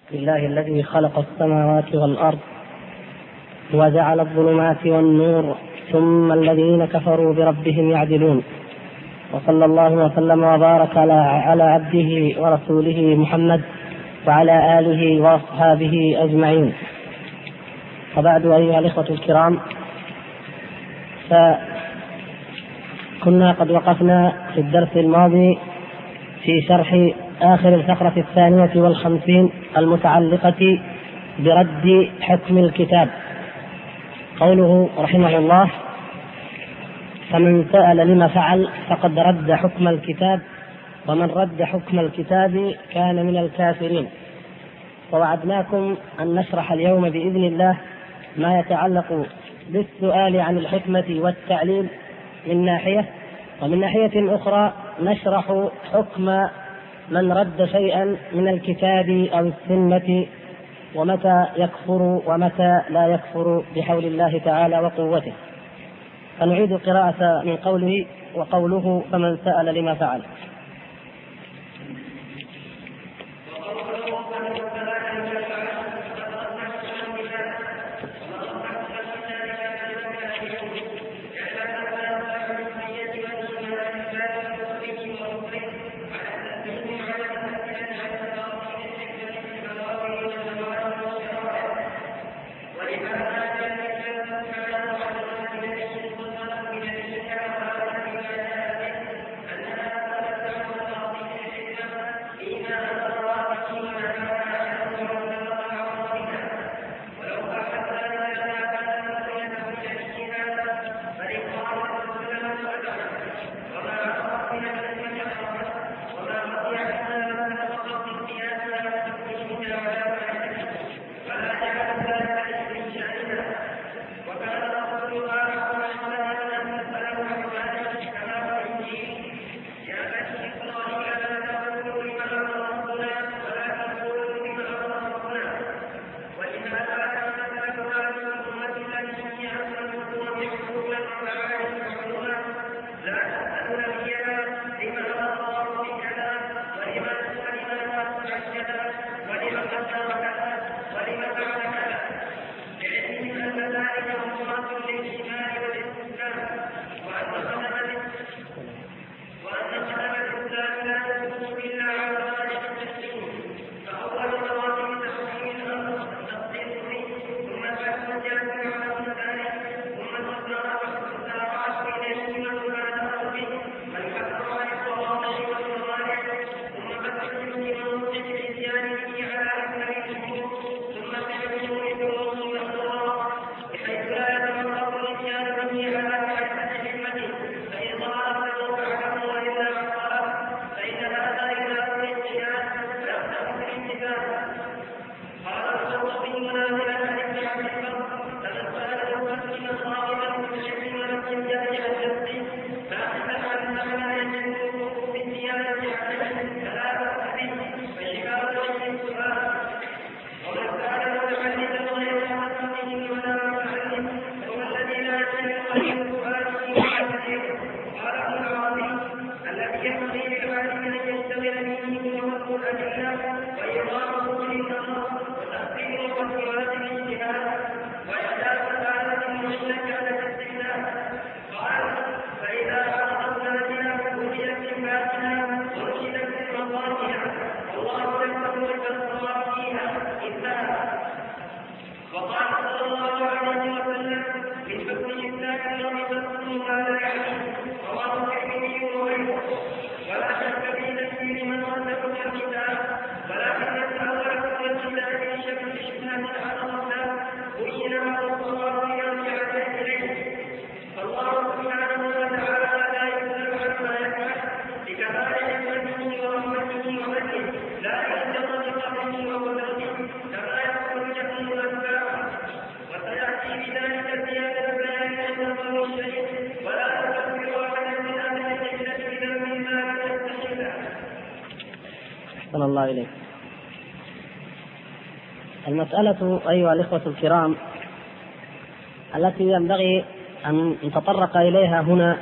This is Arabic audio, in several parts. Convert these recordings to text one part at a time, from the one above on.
لله الذي خلق السماوات والأرض وجعل الظلمات والنور ثم الذين كفروا بربهم يعدلون. وصلى الله وسلم وبارك على عبده ورسوله محمد وعلى آله وأصحابه أجمعين. وبعد، أيها الإخوة الكرام، فكنا قد وقفنا في الدرس الماضي في شرح آخر الفقرة 52 المتعلقة برد حكم الكتاب. قوله رحمه الله: فمن سأل لما فعل فقد رد حكم الكتاب، ومن رد حكم الكتاب كان من الكافرين. ووعدناكم أن نشرح اليوم بإذن الله ما يتعلق بالسؤال عن الحكمة والتعليل من ناحية، ومن ناحية أخرى نشرح حكم من رد شيئا من الكتاب أو السنة، ومتى يكفر ومتى لا يكفر بحول الله تعالى وقوته. فنعيد قراءة من قوله: وقوله فمن سأل لما فعل. أحسن الله إليك. المسألة أيها الإخوة الكرام التي ينبغي أن نتطرق إليها هنا،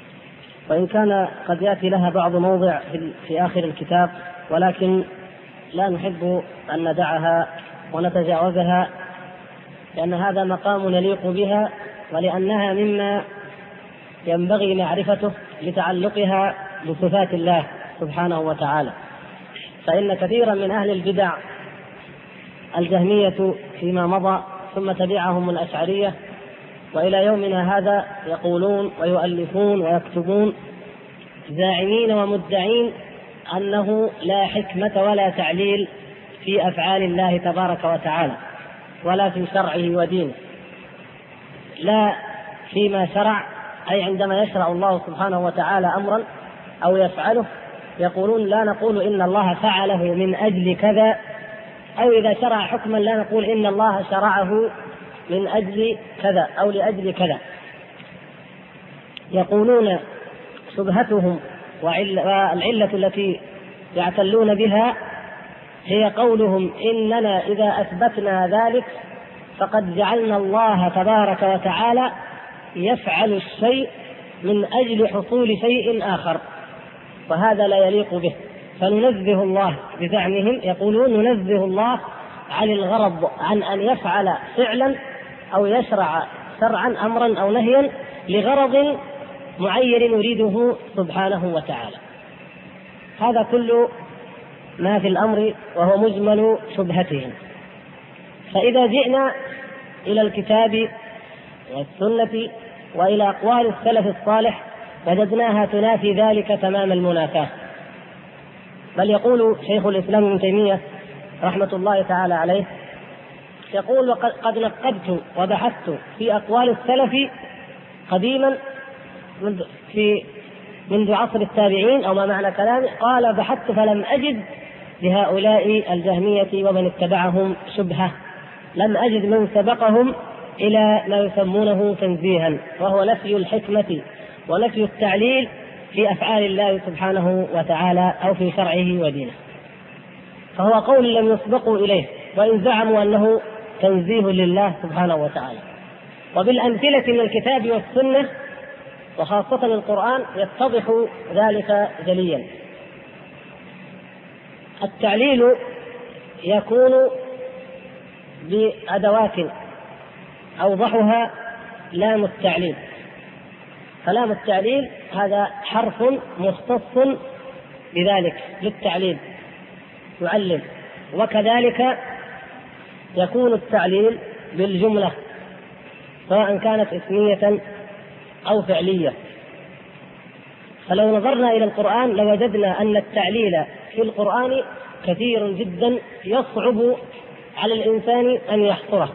وإن كان قد يأتي لها بعض موضع في آخر الكتاب، ولكن لا نحب أن ندعها ونتجاوزها، لأن هذا مقام نليق بها، ولأنها مما ينبغي معرفته لتعلقها بصفات الله سبحانه وتعالى. فإن كثيرا من أهل البدع الجهمية فيما مضى، ثم تبعهم الأشعرية، وإلى يومنا هذا يقولون ويؤلفون ويكتبون زاعمين ومدعين أنه لا حكمة ولا تعليل في أفعال الله تبارك وتعالى، ولا في شرعه ودينه، لا فيما شرع، أي عندما يشرع الله سبحانه وتعالى أمرا أو يفعله يقولون لا نقول إن الله فعله من أجل كذا، أو إذا شرع حكما لا نقول إن الله شرعه من أجل كذا أو لأجل كذا. يقولون شبهتهم والعلة التي يعتلون بها هي قولهم إننا إذا أثبتنا ذلك فقد جعلنا الله تبارك وتعالى يفعل الشيء من أجل حصول شيء آخر، وهذا لا يليق به، فننزه الله بزعمهم، يقولون ننزه الله عن الغرض، عن أن يفعل فعلا أو يشرع شرعا أمرا أو نهيا لغرض معين يريده سبحانه وتعالى. هذا كل ما في الأمر وهو مجمل شبهتهم. فإذا جئنا إلى الكتاب والسنة وإلى أقوال السلف الصالح وجدناها تنافي ذلك تمام المنافاة. بل يقول شيخ الإسلام ابن تيمية رحمة الله تعالى عليه، يقول وقد نقبت وبحثت في أقوال السلف قديما منذ عصر التابعين أو ما معنى كلامه، قال بحثت فلم أجد لهؤلاء الجهمية ومن اتبعهم شبهة، لم أجد من سبقهم إلى ما يسمونه تنزيها، وهو نفي الحكمة ونفي التعليل في أفعال الله سبحانه وتعالى أو في شرعه ودينه. فهو قول لم يسبقوا إليه، وإن زعموا أنه تنزيه لله سبحانه وتعالى. وبالأمثلة من الكتاب والسنة وخاصة القرآن يتضح ذلك جليا. التعليل يكون بأدوات أوضحها لام التعليل، فلام التعليل هذا حرف مختص بذلك للتعليل يعلل. وكذلك يكون التعليل بالجملة سواء كانت اسمية أو فعلية. فلو نظرنا إلى القرآن لوجدنا أن التعليل في القرآن كثير جدا يصعب على الإنسان أن يحصره،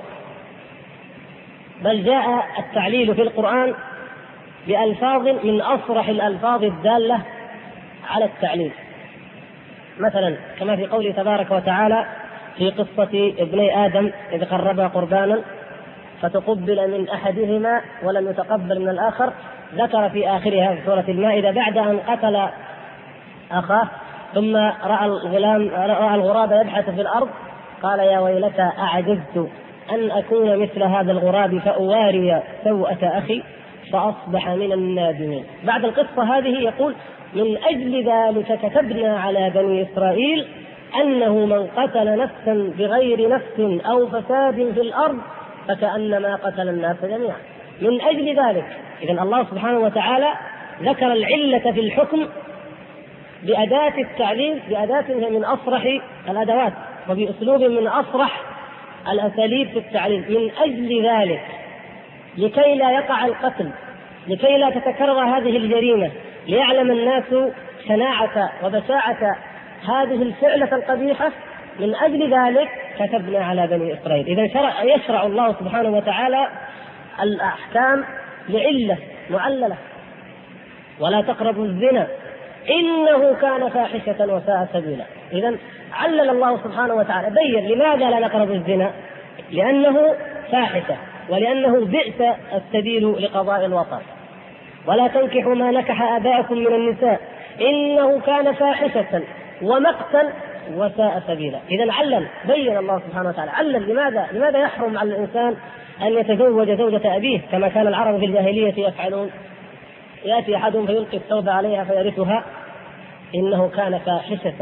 بل جاء التعليل في القرآن بألفاظ من أصرح الألفاظ الدالة على التعليل. مثلا كما في قوله تبارك وتعالى في قصة ابني آدم إذ قربا قربانا فتقبل من أحدهما ولم يتقبل من الآخر، ذكر في آخرها في سورة المائدة بعد أن قتل أخاه ثم رأى الغراب يبحث في الأرض قال يا ويلتى أعجزت أن أكون مثل هذا الغراب فأواري سوءة أخي فأصبح من النادمين. بعد القصة هذه يقول من أجل ذلك كتبنا على بني إسرائيل أنه من قتل نفسا بغير نفس أو فساد في الأرض فكأنما قتل الناس جميعا. من أجل ذلك، إذن الله سبحانه وتعالى ذكر العلة في الحكم بأداة التعليل، بأداة من أصرح الأدوات وبأسلوب من أصرح الأساليب في التعليل. من أجل ذلك لكي لا يقع القتل، لكي لا تتكرر هذه الجريمة، ليعلم الناس شناعة وبشاعة هذه الفعلة القبيحة، من أجل ذلك كتبنا على بني إسرائيل. إذن يشرع الله سبحانه وتعالى الأحكام لعلة معللة. ولا تقربوا الزنا إنه كان فاحشة وساء سبيلا. إذن علل الله سبحانه وتعالى، بين لماذا لا نقرب الزنا، لأنه فاحشة ولأنه بئس السبيل لقضاء الوطن. ولا تنكحوا ما نكح آباءكم من النساء إنه كان فاحشة ومقتا وساء سبيلا. إذن علل، بين الله سبحانه وتعالى، علل لماذا يحرم على الإنسان أن يتزوج زوجة أبيه كما كان العرب في الجاهلية يفعلون. يأتي أحدهم فيلقي الثوب عليها فيرثها إنه كان فاحشة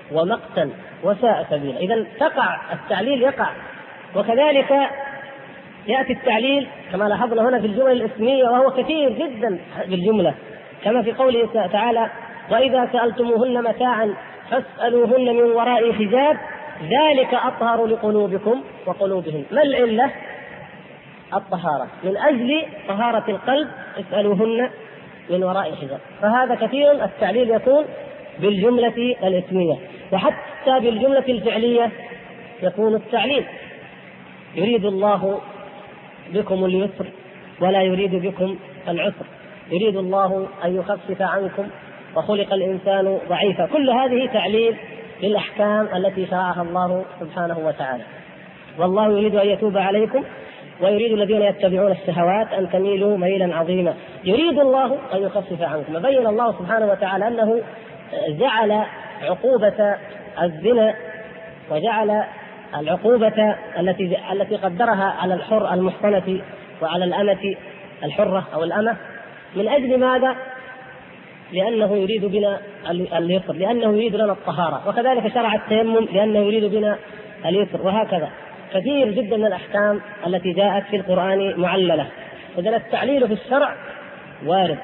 ومقتا وساء سبيلا. إذا تقع التعليل يقع. وكذلك يأتي التعليل كما لاحظنا هنا في الجمل الاسمية، وهو كثير جدا بالجملة، كما في قوله تعالى: وإذا سألتموهن متاعا فاسألوهن من وراء حجاب ذلك أطهر لقلوبكم وقلوبهن. ما العلة؟ الطهارة، من أجل طهارة القلب اسألوهن من وراء حجاب. فهذا كثير التعليل يكون بالجملة الاسمية. وحتى بالجملة الفعلية يكون التعليل: يريد الله بكم اليسر ولا يريد بكم العسر، يريد الله أن يخفف عنكم وخلق الإنسان ضعيفا. كل هذه تعليل للأحكام التي شرعها الله سبحانه وتعالى. والله يريد أن يتوب عليكم ويريد الذين يتبعون الشهوات أن تميلوا ميلا عظيما. يريد الله أن يخفف عنكم. بين الله سبحانه وتعالى أنه جعل عقوبة الزنا وجعل العقوبة التي قدرها على الحر المحصنة وعلى الأمة الحرة أو الأمة من أجل ماذا؟ لأنه يريد بنا اليسر، لأنه يريد لنا الطهارة. وكذلك شرع التيمم لأنه يريد بنا اليسر. وهكذا كثير جدا من الأحكام التي جاءت في القرآن معللة. إذن التعليل في الشرع وارد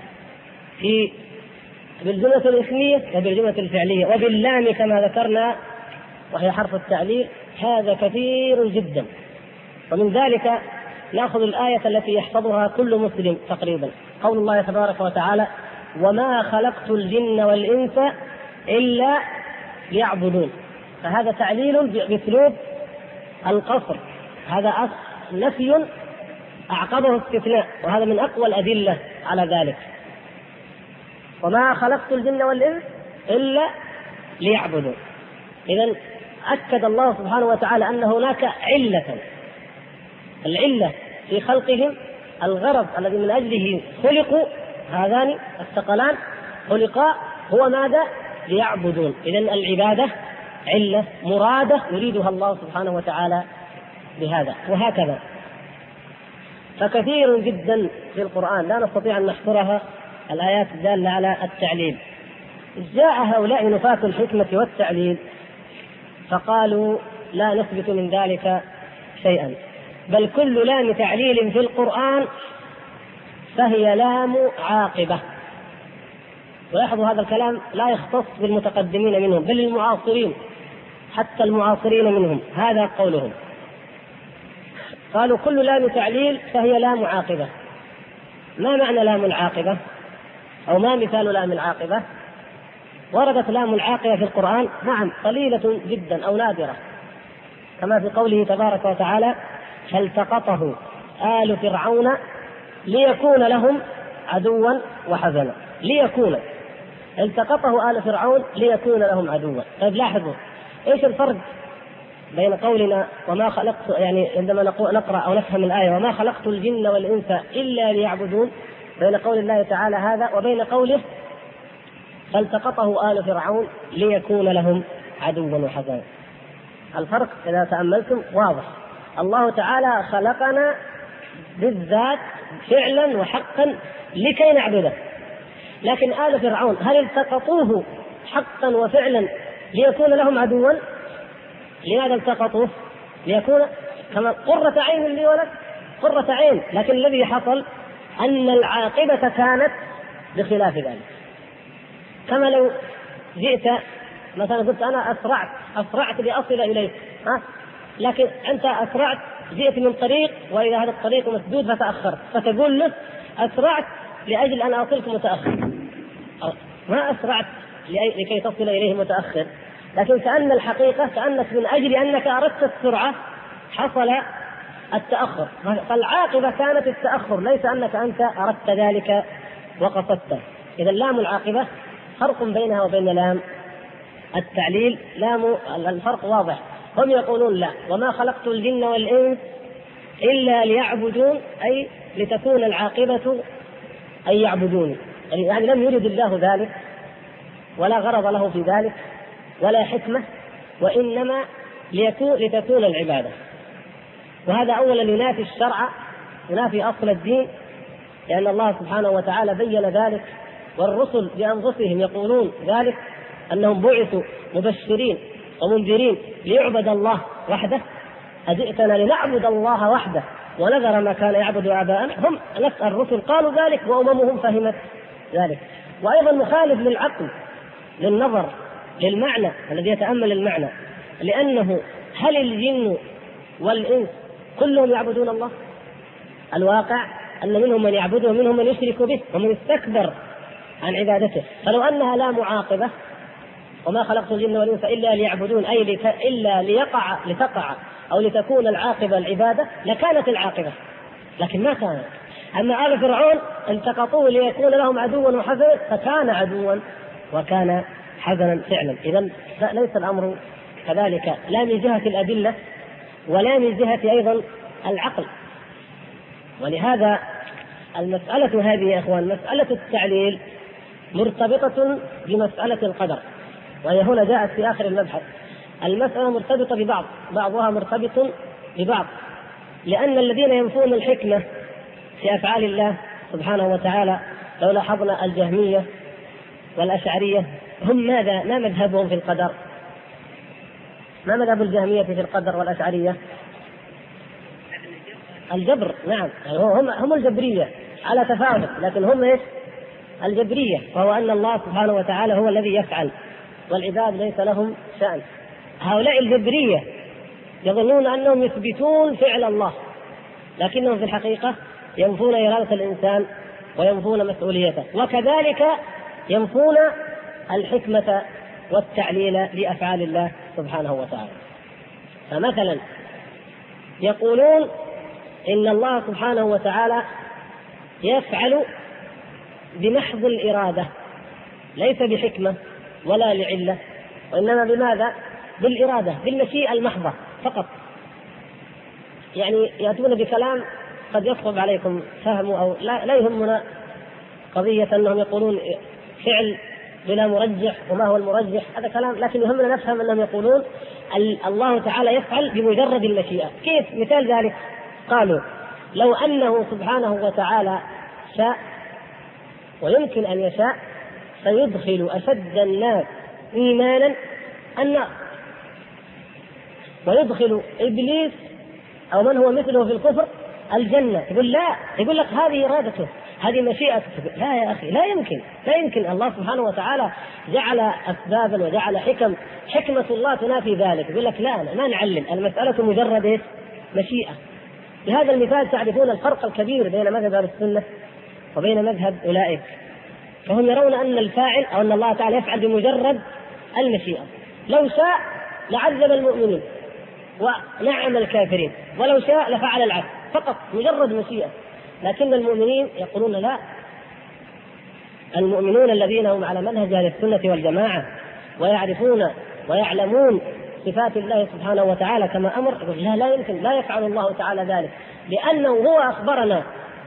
بالجملة الاسمية وبالجملة الفعلية وباللام كما ذكرنا وهي حرف التعليل. هذا كثير جدا. ومن ذلك نأخذ الآية التي يحفظها كل مسلم تقريبا، قول الله تبارك وتعالى: وما خلقت الجن والإنس إلا ليعبدون. فهذا تعليل بأسلوب القصر، هذا نفي أعقبه استثناء، وهذا من أقوى الأدلة على ذلك. وما خلقت الجن والإنس إلا ليعبدون. إذن أكد الله سبحانه وتعالى أن هناك علة، العلة في خلقهم، الغرض الذي من أجله خلقوا هذان الثقلان خلقا هو ماذا؟ ليعبدون. إذن العبادة علة مرادة يريدها الله سبحانه وتعالى بهذا. وهكذا فكثير جدا في القرآن لا نستطيع أن نحصرها الآيات الدالة على التعليل. جاء هؤلاء نفاة الحكمة والتعليل فقالوا: لا نثبت من ذلك شيئا، بل كل لام تعليل في القرآن فهي لام عاقبة. ولاحظوا هذا الكلام لا يختص بالمتقدمين منهم بل المعاصرين، حتى المعاصرين منهم هذا قولهم. قالوا كل لام تعليل فهي لام عاقبة. ما معنى لام العاقبة؟ أو ما مثال لام العاقبة؟ وردت لام العاقبة في القرآن نعم قليلة جدا أو نادرة، كما في قوله تبارك وتعالى: فالتقطه آل فرعون ليكون لهم عدوا وحزنا. ليكون، التقطه آل فرعون ليكون لهم عدوا. طيب لاحظوا ايش الفرق بين قولنا وما خلقت، يعني عندما نقرأ أو نفهم الآية وما خلقت الجن والإنس إلا ليعبدون، بين قول الله تعالى هذا وبين قوله فالتقطه آل فرعون ليكون لهم عدوا وحزنا. الفرق إذا تأملتم واضح. الله تعالى خلقنا بالذات فعلا وحقا لكي نعبده، لكن آل فرعون هل التقطوه حقا وفعلا ليكون لهم عدوا؟ لماذا التقطوه؟ ليكون كما قرة عين لي ولك، قرة عين. لكن الذي حصل أن العاقبة كانت بخلاف ذلك. كما لو جئت مثلا قلت أنا أسرعت لأصل إليك، لكن أنت أسرعت جئت من طريق وإذا هذا الطريق مسدود فتأخرت، فتقول له أسرعت لأجل أن أصلك متأخر. ما أسرعت لكي تصل إليه متأخر، لكن كأن الحقيقة كأنك من أجل أنك أردت السرعة حصل التأخر. فالعاقبة كانت التأخر، ليس أنك أنت أردت ذلك وقصدته. إذا لام العاقبة فرق بينها وبين لام التعليل. لام الفرق واضح. هم يقولون لا، وما خلقت الجن والإنس إلا ليعبدون، أي لتكون العاقبة أي يعبدوني، يعني لم يرد الله ذلك ولا غرض له في ذلك ولا حكمة، وإنما لتكون العبادة. وهذا أولا ينافي الشرع، ينافي أصل الدين، لأن الله سبحانه وتعالى بين ذلك، والرسل بأنفسهم يقولون ذلك، أنهم بعثوا مبشرين ومنذرين ليعبد الله وحده؟ أجئتنا لنعبد الله وحده ونذر ما كان يعبد آباءنا؟ هم نسأل الرسل قالوا ذلك وأممهم فهمت ذلك. وأيضا مخالف للعقل، للنظر، للمعنى الذي يتأمل المعنى، لأنه هل الجن والإنس كلهم يعبدون الله؟ الواقع أن منهم من يعبده ومنهم من يشرك به ومن يستكبر عن عبادته. فلو أنها لا معاقبة وما خلقت الجن والإنس إلا ليعبدون، أي إلا لتقع أو لتكون العاقبة العبادة، لكانت العاقبة، لكن ما كانت. أما آل فرعون التقطوه ليكون لهم عدوا وحزنا، فكان عدوا وكان حزنا فعلا. إذن ليس الأمر كذلك، لا من جهة الأدلة ولا من جهة أيضا العقل. ولهذا المسألة هذه يا أخوان، مسألة التعليل مرتبطة بمسألة القدر، وهي هنا جاءت في آخر المبحث. المسألة مرتبطة ببعض، بعضها مرتبط ببعض، لأن الذين ينفون الحكمة في أفعال الله سبحانه وتعالى، لو لاحظنا الجهمية والأشعرية، هم ماذا؟ ما مذهبهم في القدر؟ ما مذهب الجهمية في القدر والأشعرية؟ الجبر، نعم، هم الجبرية على تفاوت، لكن هم إيش؟ الجبرية، وهو أن الله سبحانه وتعالى هو الذي يفعل والعباد ليس لهم شأن. هؤلاء الجبرية يظنون أنهم يثبتون فعل الله، لكنهم في الحقيقة ينفون إرادة الإنسان وينفون مسؤوليته، وكذلك ينفون الحكمة والتعليل لأفعال الله سبحانه وتعالى. فمثلا يقولون إن الله سبحانه وتعالى يفعل بمحض الإرادة، ليس بحكمة ولا لعلة، وإنما بماذا؟ بالإرادة، بالمشيئة المحضة فقط. يعني يأتون بكلام قد يصعب عليكم فهمه، أو لا يهمنا قضية أنهم يقولون فعل بلا مرجح، وما هو المرجح؟ هذا كلام، لكن يهمنا نفهم أنهم يقولون الله تعالى يفعل بمجرد المشيئة. كيف؟ مثال ذلك قالوا لو أنه سبحانه وتعالى شاء، ويمكن أن يشاء، فيدخل أشد الناس إيمانا النار، ويدخل إبليس أو من هو مثله في الكفر الجنة. يقول لا، يقول لك هذه إرادته، هذه مشيئته. لا يا أخي، لا يمكن. الله سبحانه وتعالى جعل أسبابا وجعل حكم، حكمة الله تنافي ذلك. يقول لك لا، ما نعلم، المسألة مجرد مشيئة. بهذا المثال تعرفون الفرق الكبير بين مذهب أهل السنة وبين مذهب أولئك. فهم يرون أن الفاعل أو أن الله تعالى يفعل بمجرد المشيئة. لو شاء لعذب المؤمنين ونعم الكافرين، ولو شاء لفعل العكس، فقط مجرد مشيئة. لكن المؤمنين يقولون لا، المؤمنون الذين هم على منهج أهل السنة والجماعة ويعرفون ويعلمون صفات الله سبحانه وتعالى كما أمر، يقول لا يمكن، لا يفعل الله تعالى ذلك، لأنه هو أخبرنا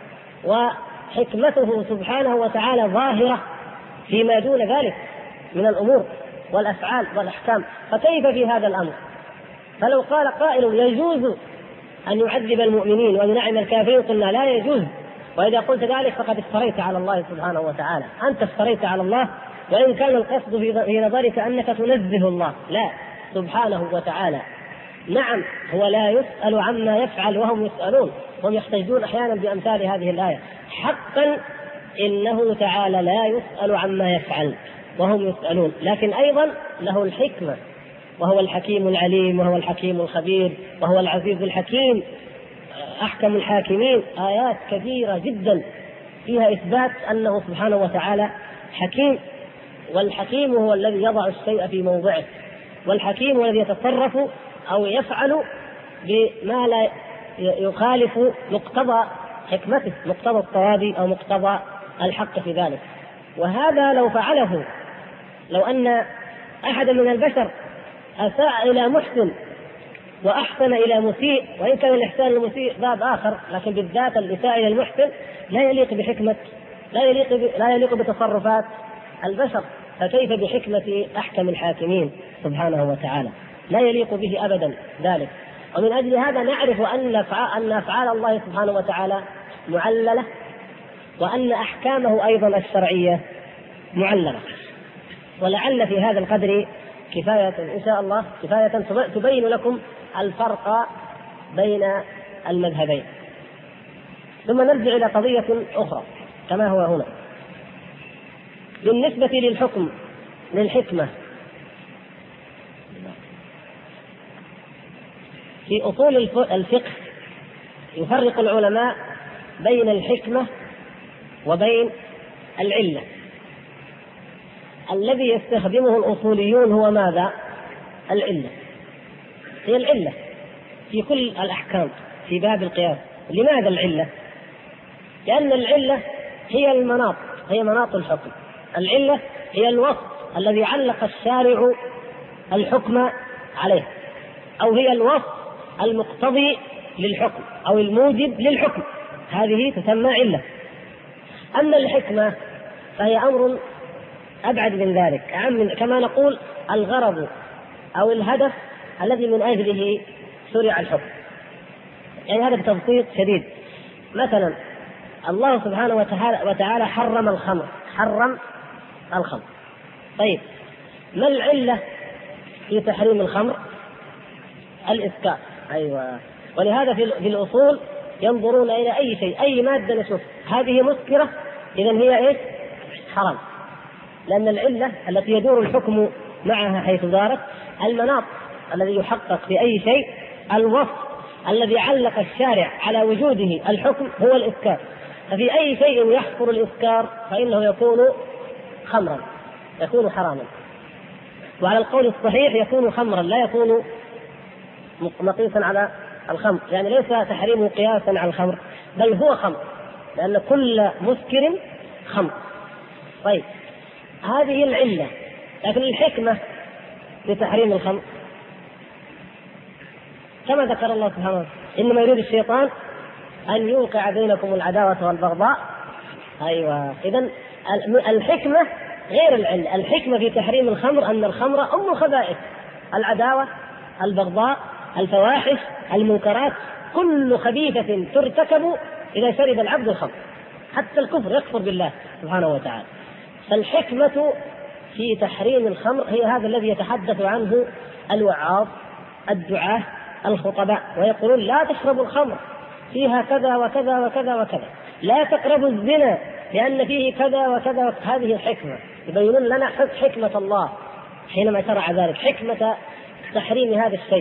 وحكمته سبحانه وتعالى ظاهرة فيما دون ذلك من الأمور والأفعال والأحكام. فكيف في هذا الأمر؟ فلو قال قائل يجوز أن يعذب المؤمنين وينعم الكافرين، قلنا لا يجوز. وإذا قلت ذلك فقد افتريت على الله سبحانه وتعالى، أنت افتريت على الله، وإن كان القصد في نظرك أنك تنزه الله. لا، سبحانه وتعالى نعم هو لا يسأل عما يفعل وهم يسألون. هم يحتجون أحيانا بأمثال هذه الآية. حقا إنه تعالى لا يسأل عما يفعل وهم يسألون، لكن أيضا له الحكمة، وهو الحكيم العليم، وهو الحكيم الخبير، وهو العزيز الحكيم، أحكم الحاكمين. آيات كثيرة جدا فيها إثبات أنه سبحانه وتعالى حكيم. والحكيم هو الذي يضع الشيء في موضعه، والحكيم هو الذي يتصرف أو يفعل بما لا يخالف مقتضى حكمته، مقتضى الصواب أو مقتضى الحق في ذلك. وهذا لو فعله، لو أن أحد من البشر أساء إلى محسن وأحسن إلى مسيء، وإن كان الإحسان المسيء باب آخر، لكن بالذات الإساءة إلى المحسن لا يليق بحكمة، لا يليق بتصرفات البشر، فكيف بحكمة أحكم الحاكمين سبحانه وتعالى؟ لا يليق به أبدا ذلك. ومن أجل هذا نعرف أن أفعال الله سبحانه وتعالى معللة، وأن أحكامه أيضا الشرعية معللة. ولعل في هذا القدر كفاية إن شاء الله، كفاية تبين لكم الفرق بين المذهبين. ثم نرجع إلى قضية أخرى كما هو هنا بالنسبة للحكم للحكمة. في أصول الفقه يفرق العلماء بين الحكمة وبين العلة. الذي يستخدمه الأصوليون هو ماذا؟ العلة، هي العلة في كل الأحكام في باب القياس. لماذا العلة؟ لأن العلة هي المناط، هي مناط الحكم. العلة هي الوصف الذي علق الشارع الحكم عليه، أو هي الوصف المقتضي للحكم أو الموجب للحكم، هذه تسمى علة. أما الحكمة فهي أمر أبعد من ذلك، كما نقول الغرض أو الهدف الذي من أجله شرع الحكم. يعني هذا بتبسيط شديد. مثلا الله سبحانه وتعالى حرم الخمر، حرم الخمر. طيب ما العلة في تحريم الخمر؟ الإسكار. أيوة. ولهذا في الأصول ينظرون إلى أي شيء، أي مادة نشوف هذه مسكرة إذن هي إيش؟ حرام. لأن العلة التي يدور الحكم معها حيث دارت، المناط الذي يحقق في أي شيء، الوصف الذي علق الشارع على وجوده الحكم هو الإسكار. ففي أي شيء يحصل الإسكار فإنه يكون خمرا، يكون حراما. وعلى القول الصحيح يكون خمرا، لا يكون مقيسا على الخمر، يعني ليس تحريمه قياسا على الخمر، بل هو خمر، لأن كل مسكر خمر. طيب هذه العلة. لكن الحكمة لتحريم الخمر كما ذكر الله سبحانه وتعالى: إنما يريد الشيطان أن يوقع بينكم العداوة والبغضاء. أيوة. إذن الحكمة غير العلة. الحكمة في تحريم الخمر أن الخمر أم الخبائث، العداوة، البغضاء، الفواحش، المنكرات، كل خبيثة ترتكب إذا شرب العبد الخمر، حتى الكفر، يكفر بالله سبحانه وتعالى. فالحكمة في تحريم الخمر هي هذا الذي يتحدث عنه الوعاظ، الدعاة، الخطباء، ويقولون: لا تشربوا الخمر، فيها كذا وكذا وكذا وكذا، لا تقربوا الزنا لأن فيه كذا وكذا. هذه الحكمة، يبينون لنا حكمة الله حينما شرع ذلك، حكمة تحريم هذا الشيء.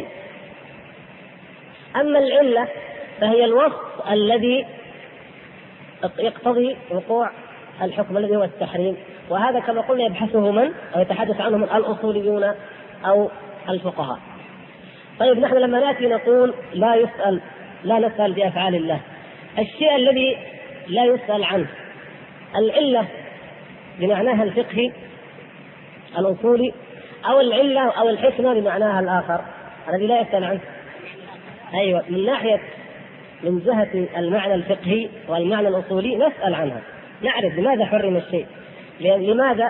أما العلة فهي الوصف الذي يقتضي وقوع الحكم الذي هو التحريم، وهذا كما قلنا يبحثه من أو يتحدث عنه من الأصوليون أو الفقهاء. طيب نحن لما نأتي نقول لا نسأل بأفعال الله، الشيء الذي لا يسأل عنه العلة بمعناها الفقهي الأصولي، أو العلة أو الحكمة بمعناها الآخر الذي لا يسأل عنه. أيوة، من جهة المعنى الفقهي والمعنى الأصولي نسأل عنها، نعرف لماذا حرم الشيء، لماذا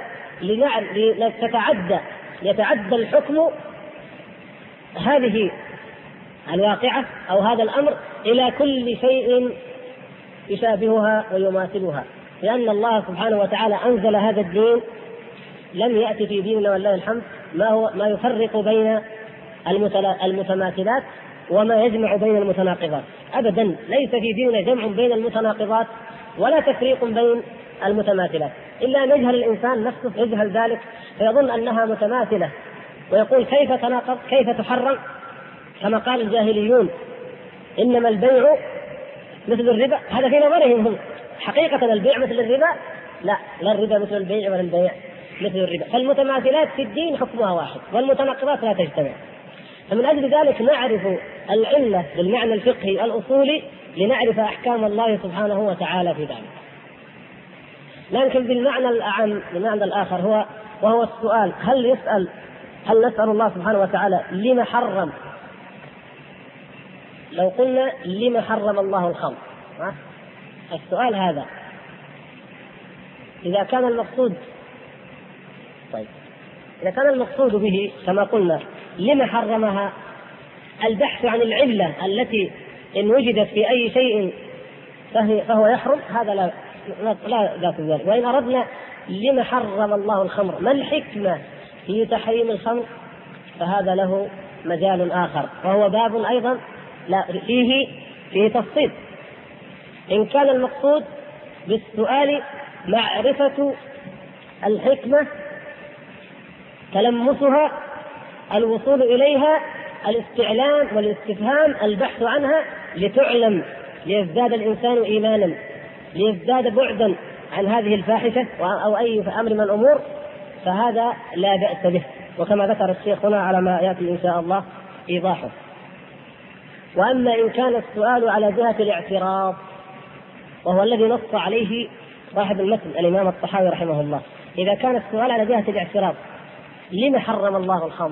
يتعدى الحكم هذه الواقعة أو هذا الأمر إلى كل شيء يشابهها ويماثلها، لأن الله سبحانه وتعالى أنزل هذا الدين، لم يأتي في ديننا والله الحمد ما يفرق بين المتماثلات وما يجمع بين المتناقضات أبدا. ليس في ديننا جمع بين المتناقضات ولا تفريق بين المتماثلات، إلا أن يجهل الإنسان نفسه، يجهل ذلك فيظن أنها متماثلة ويقول: كيف تناقض، كيف تحرم؟ كما قال الجاهليون: إنما البيع مثل الربا. هذا في نظرهم هم، حقيقة البيع مثل الربا؟ لا الربا مثل البيع ولا البيع مثل الربا. فالمتماثلات في الدين حكمها واحد والمتناقضات لا تجتمع. فمن أجل ذلك نعرف العلة بالمعنى الفقهي الأصولي لنعرف أحكام الله سبحانه وتعالى في ذلك. لكن بالمعنى الأعم، بالمعنى الآخر وهو السؤال: هل نسأل الله سبحانه وتعالى لما حرم؟ لو قلنا لما حرم الله الخمر، السؤال هذا إذا كان المقصود به كما قلنا لما حرمها، البحث عن العلة التي إن وجدت في أي شيء فهو يحرم، هذا لا ذات ذلك. وإن أردنا لما حرم الله الخمر، ما الحكمة في تحريم الخمر، فهذا له مجال آخر، وهو باب أيضا لا فيه تفصيل. إن كان المقصود بالسؤال معرفة الحكمة، تلمسها، الوصول إليها، الاستعلام والاستفهام، البحث عنها لتعلم، ليزداد الإنسان إيمانا، ليزداد بعدا عن هذه الفاحشة أو أي أمر من الأمور، فهذا لا بأس به، وكما ذكر الشيخ هنا على ما يأتي إن شاء الله إيضاحه. وأما إن كان السؤال على جهة الاعتراض، وهو الذي نص عليه صاحب المتن الإمام الطحاوي رحمه الله، إذا كان السؤال على جهة الاعتراض لما حرم الله الخمر،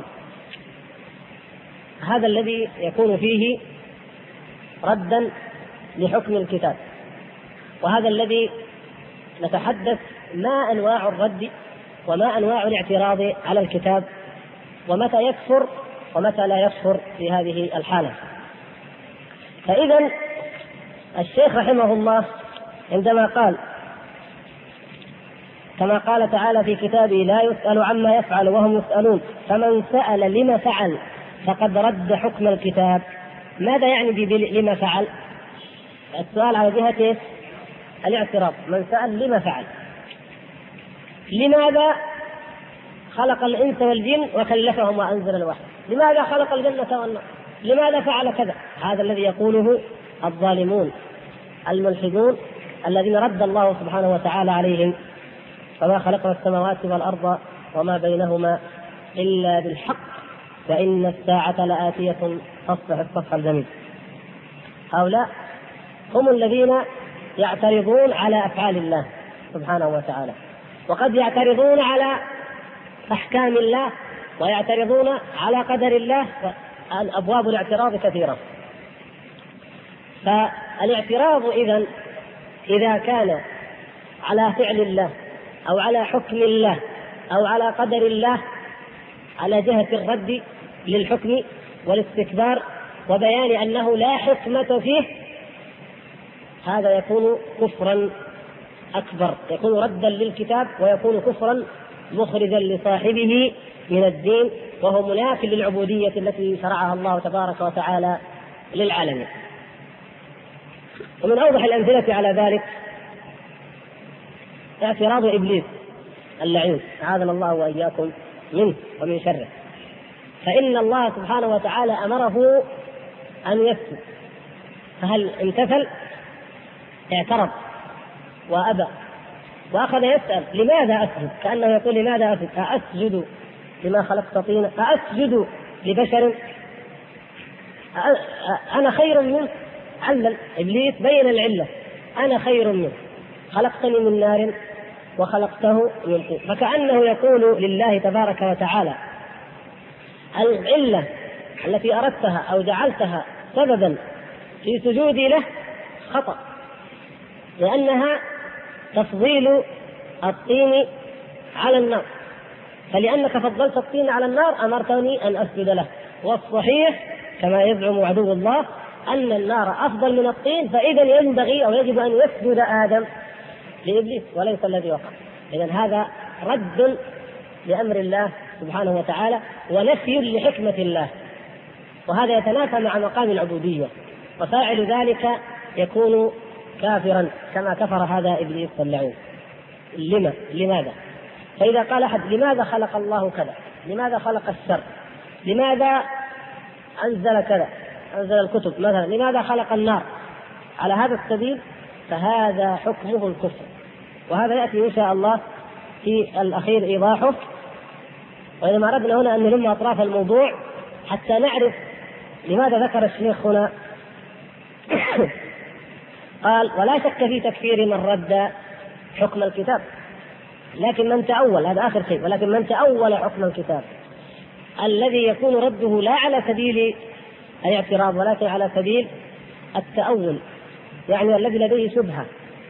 هذا الذي يكون فيه ردا لحكم الكتاب، وهذا الذي نتحدث ما أنواع الرد وما أنواع الاعتراض على الكتاب، ومتى يكفر ومتى لا يكفر في هذه الحالة. فإذا الشيخ رحمه الله عندما قال كما قال تعالى في كتابه: لا يسأل عما يفعل وهم يسألون، فمن سأل لما فعل فقد رد حكم الكتاب. ماذا يعني لما فعل؟ السؤال على جهة الاعتراض. من سأل لما فعل، لماذا خلق الإنس والجن وكلفهم وأنزل الوحي، لماذا خلق الجنة والنار، لماذا فعل كذا؟ هذا الذي يقوله الظالمون الملحدون الذين رد الله سبحانه وتعالى عليهم: فما خلقنا السماوات والأرض وما بينهما إلا بالحق فإن الساعة لآتية فاصفح الصفح الجميل. هؤلاء هم الذين يعترضون على أفعال الله سبحانه وتعالى، وقد يعترضون على أحكام الله ويعترضون على قدر الله، أبواب الاعتراض كثيرة. فالاعتراض إذا كان على فعل الله أو على حكم الله أو على قدر الله على جهة الرد للحكم والاستكبار وبيان أنه لا حكمة فيه، هذا يكون كفرا أكبر، يكون ردا للكتاب ويكون كفرا مخرجا لصاحبه من الدين، وهو مناف للعبودية التي شرعها الله تبارك وتعالى للعالمين. ومن أوضح الأمثلة على ذلك اعتراض إبليس اللعين، أعاذنا الله وإياكم منه ومن شره. فإن الله سبحانه وتعالى أمره أن يسجد، فهل امتثل؟ اعترض وأبى وأخذ يسأل: لماذا أسجد؟ كأنه يقول: لماذا أسجد؟ أسجد لما خلقت طينا؟ أسجد لبشر؟ أنا خير منه؟ علل إبليس، بين العلة: أنا خير منه، خلقتني من نار وخلقته من طين. فكأنه يقول لله تبارك وتعالى: العلة التي أردتها أو جعلتها سببا في سجودي له خطأ، لأنها تفضيل الطين على النار، فلأنك فضلت الطين على النار أمرتني أن أسجد له. والصحيح كما يزعم عدو الله أن النار أفضل من الطين، فإذا ينبغي أو يجب أن يسجد آدم لإبليس وليس الذي وقع. إذن هذا رد لأمر الله سبحانه وتعالى ونفي لحكمة الله، وهذا يتنافى مع مقام العبودية، وفاعل ذلك يكون كافرا كما كفر هذا إبليس اللعين. لماذا؟ فإذا قال أحد: لماذا خلق الله كذا؟ لماذا خلق الشر؟ لماذا أنزل كذا، أنزل الكتب مثلا؟ لماذا خلق النار؟ على هذا السبيل فهذا حكمه الكفر، وهذا يأتي إن شاء الله في الأخير إيضاحه. وإنما أردنا هنا أن نلم أطراف الموضوع حتى نعرف لماذا ذكر الشيخ هنا قال: ولا شك في تكفير من رد حكم الكتاب، لكن من تأول، هذا آخر شيء، ولكن من تأول حكم الكتاب الذي يكون رده لا على سبيل الاعتراض ولكن على سبيل التأول، يعني الذي لديه شبهة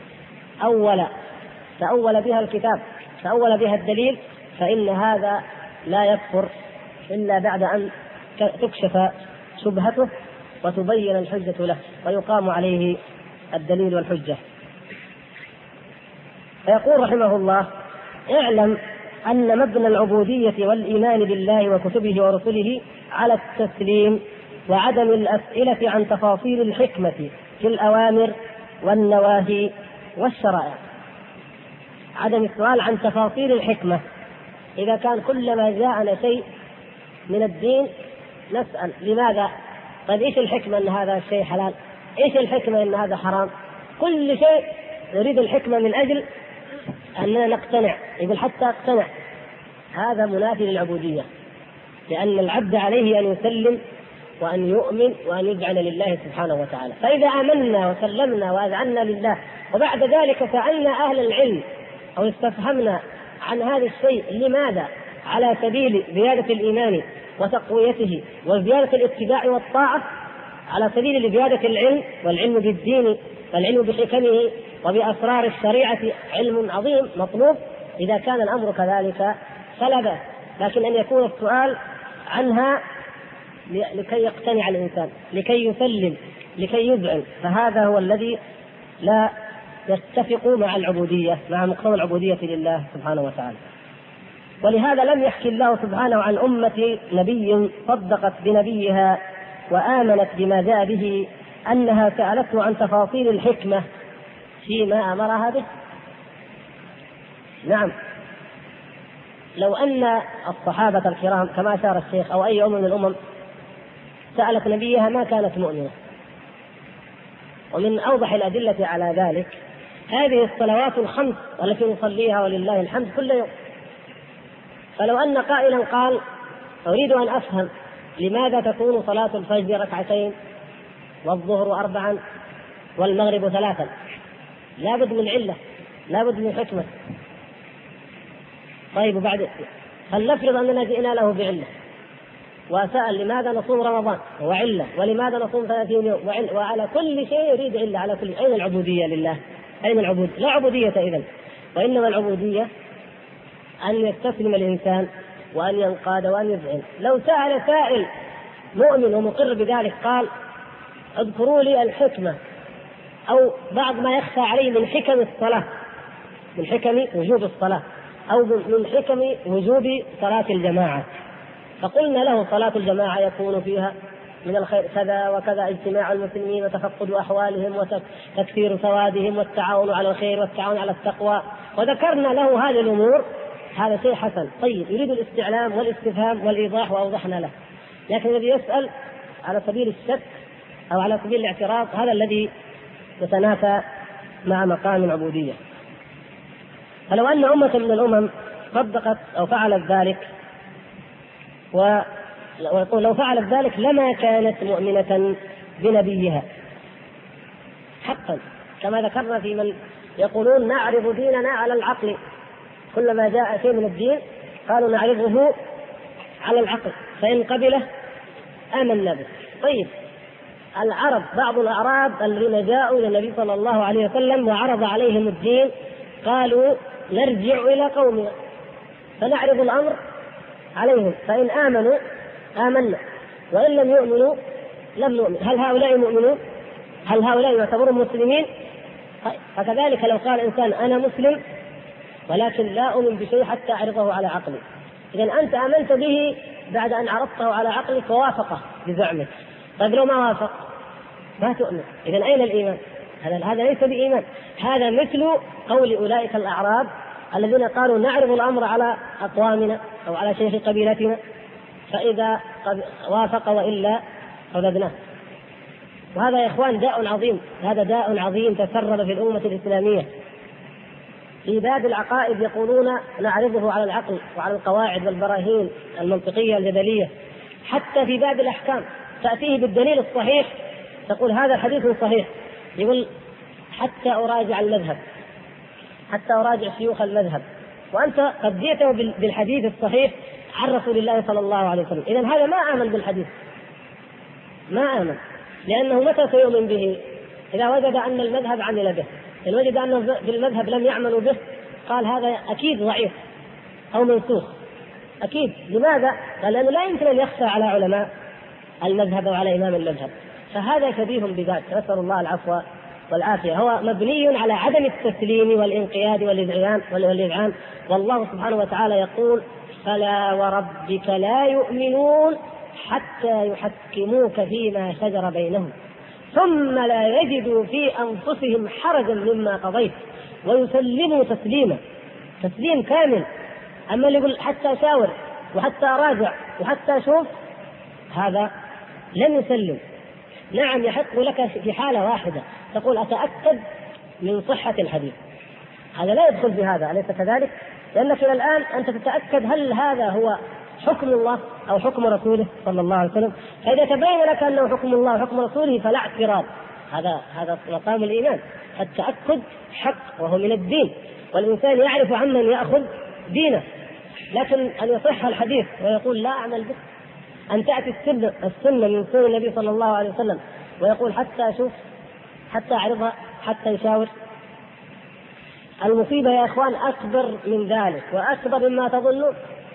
تأول بها الكتاب، تأول بها الدليل، فإن هذا لا يكفر إلا بعد أن تكشف شبهته وتبين الحجة له ويقام عليه الدليل والحجة. فيقول رحمه الله: اعلم أن مبنى العبودية والإيمان بالله وكتبه ورسله على التسليم وعدم الأسئلة عن تفاصيل الحكمة في الأوامر والنواهي والشرائع. عدم السؤال عن تفاصيل الحكمة، إذا كان كلما جاءنا شيء من الدين نسأل لماذا؟ طيب إيش الحكمة أن هذا الشيء حلال؟ إيش الحكمة أن هذا حرام؟ كل شيء نريد الحكمة من أجل أننا نقتنع، يقول حتى أقتنع. هذا منافي للعبودية، لأن العبد عليه أن يسلم وأن يؤمن وأن يجعل لله سبحانه وتعالى. فإذا آمنا وسلمنا وأذعنا لله وبعد ذلك سألنا أهل العلم أو استفهمنا عن هذا الشيء لماذا، على سبيل زيادة الإيمان وتقويته وزيادة الاتباع والطاعة، على سبيل زيادة العلم، والعلم بالدين والعلم بحكمه وبأسرار الشريعة علم عظيم مطلوب. إذا كان الأمر كذلك فلا بأس، لكن أن يكون السؤال عنها لكي يقتنع الإنسان، لكي يسلم، لكي يذعن، فهذا هو الذي لا يتفق مع العبودية، مع مقتضى العبودية لله سبحانه وتعالى. ولهذا لم يحكي الله سبحانه عن أمة نبي صدقت بنبيها وآمنت بما جاء به أنها سألته عن تفاصيل الحكمة فيما أمرها به. نعم، لو أن الصحابة الكرام كما أشار الشيخ أو أي أمة من الأمم سألت نبيها ما كانت مؤمنة. ومن أوضح الأدلة على ذلك هذه الصلوات الخمس التي نصليها ولله الحمد كل يوم. فلو أن قائلا قال أريد أن أفهم لماذا تكون صلاة الفجر ركعتين والظهر 4 والمغرب 3، لابد من علة، لابد من حكمة. طيب وبعد فلنفرض أننا جئنا له بعلة وسأل لماذا نصوم رمضان وعلة، ولماذا نصوم 30 يوم وعلة، وعلى كل شيء يريد علة، على كل. أين العبودية لله؟ أين العبودية؟ لا عبودية إذن، وإنما العبودية أن يستسلم الإنسان وأن ينقاد وأن يذعن. لو سأل سائل مؤمن ومقر بذلك قال اذكروا لي الحكمة أو بعض ما يخفى عليه من حكم الصلاة، من حكم وجوب الصلاة، أو من حكم وجوب صلاة الجماعة، فقلنا له صلاة الجماعة يكون فيها من الخير كذا وكذا، اجتماع المسلمين وتفقد أحوالهم وتكثير سوادهم والتعاون على الخير والتعاون على التقوى، وذكرنا له هذه الأمور. هذا شيء حسن طيب، يريد الاستعلام والاستفهام والإيضاح وأوضحنا له. لكن الذي يسأل على سبيل الشك أو على سبيل الاعتراض هذا الذي يتنافى مع مقام العبودية. فلو أن أمة من الأمم صدقت أو فعلت ذلك، ويقول لو فعلت ذلك لما كانت مؤمنة بنبيها حقا، كما ذكرنا في من يقولون نعرض ديننا على العقل، كلما جاء شيء من الدين قالوا نعرضه على العقل فإن قبله آمنا به. طيب العرب، بعض الأعراب الذين جاءوا إلى النبي صلى الله عليه وسلم وعرض عليهم الدين قالوا نرجع إلى قومنا فنعرض الأمر عليهم، فإن آمنوا آمنا وإن لم يؤمنوا لم نؤمن. هل هؤلاء مؤمنون؟ هل هؤلاء يعتبرون مسلمين؟ فكذلك لو قال إنسان أنا مسلم ولكن لا أؤمن بشيء حتى أعرضه على عقلي، إذن أنت آمنت به بعد أن عرضته على عقلك ووافقه بزعمك. طيب لو ما وافق ما تؤمن، إذن أين الإيمان؟ هذا ليس بإيمان. هذا مثل قول أولئك الأعراب الذين قالوا نعرض الأمر على أقوامنا أو على شيخ قبيلتنا فإذا وافق وإلا رددناه. وهذا يا إخوان داء عظيم، هذا داء عظيم تسرب في الأمة الإسلامية. في باب العقائد يقولون نعرضه على العقل وعلى القواعد والبراهين المنطقية الجدلية. حتى في باب الأحكام تأتيه بالدليل الصحيح، تقول هذا حديث صحيح، يقول حتى أراجع المذهب، حتى أراجع شيوخ المذهب، وأنت قد جئته بالحديث الصحيح عن رسول الله صلى الله عليه وسلم. إذن هذا ما آمن بالحديث، ما آمن، لأنه متى سيؤمن به؟ إذا وجد أن المذهب عمل به. إن وجد أن بالمذهب لم يعملوا به قال هذا أكيد ضعيف أو منسوخ أكيد. لماذا؟ قال لأنه لا يمكن أن يخفى على علماء المذهب وعلى إمام المذهب، فهذا شبيه بذلك، نسأل الله العفو والعافية، هو مبني على عدم التسليم والانقياد والإذعان. والله سبحانه وتعالى يقول: فلا وربك لا يؤمنون حتى يحكموك فيما شجر بينهم ثم لا يجدوا في أنفسهم حرجا مما قضيت ويسلموا تسليما، تسليم كامل. أما اللي يقول حتى أشاور وحتى أراجع وحتى أشوف، هذا لن يسلم. نعم، يحق لك في حالة واحدة تقول أتأكد من صحة الحديث، هذا لا يدخل بهذا، أليس كذلك؟ لأنك إلى الآن أنت تتأكد هل هذا هو حكم الله أو حكم رسوله صلى الله عليه وسلم. فإذا تبين لك أنه حكم الله وحكم رسوله فلا اعتراض، هذا مقام الإيمان. التأكد حق وهو من الدين، والإنسان يعرف عمن يأخذ دينه. لكن أن يصح الحديث ويقول لا أعمل به، أن تأتي السنة من سنة النبي صلى الله عليه وسلم ويقول حتى أشوف، حتى أعرضها، حتى يشاور. المصيبة يا إخوان أكبر من ذلك وأكبر مما تظنون.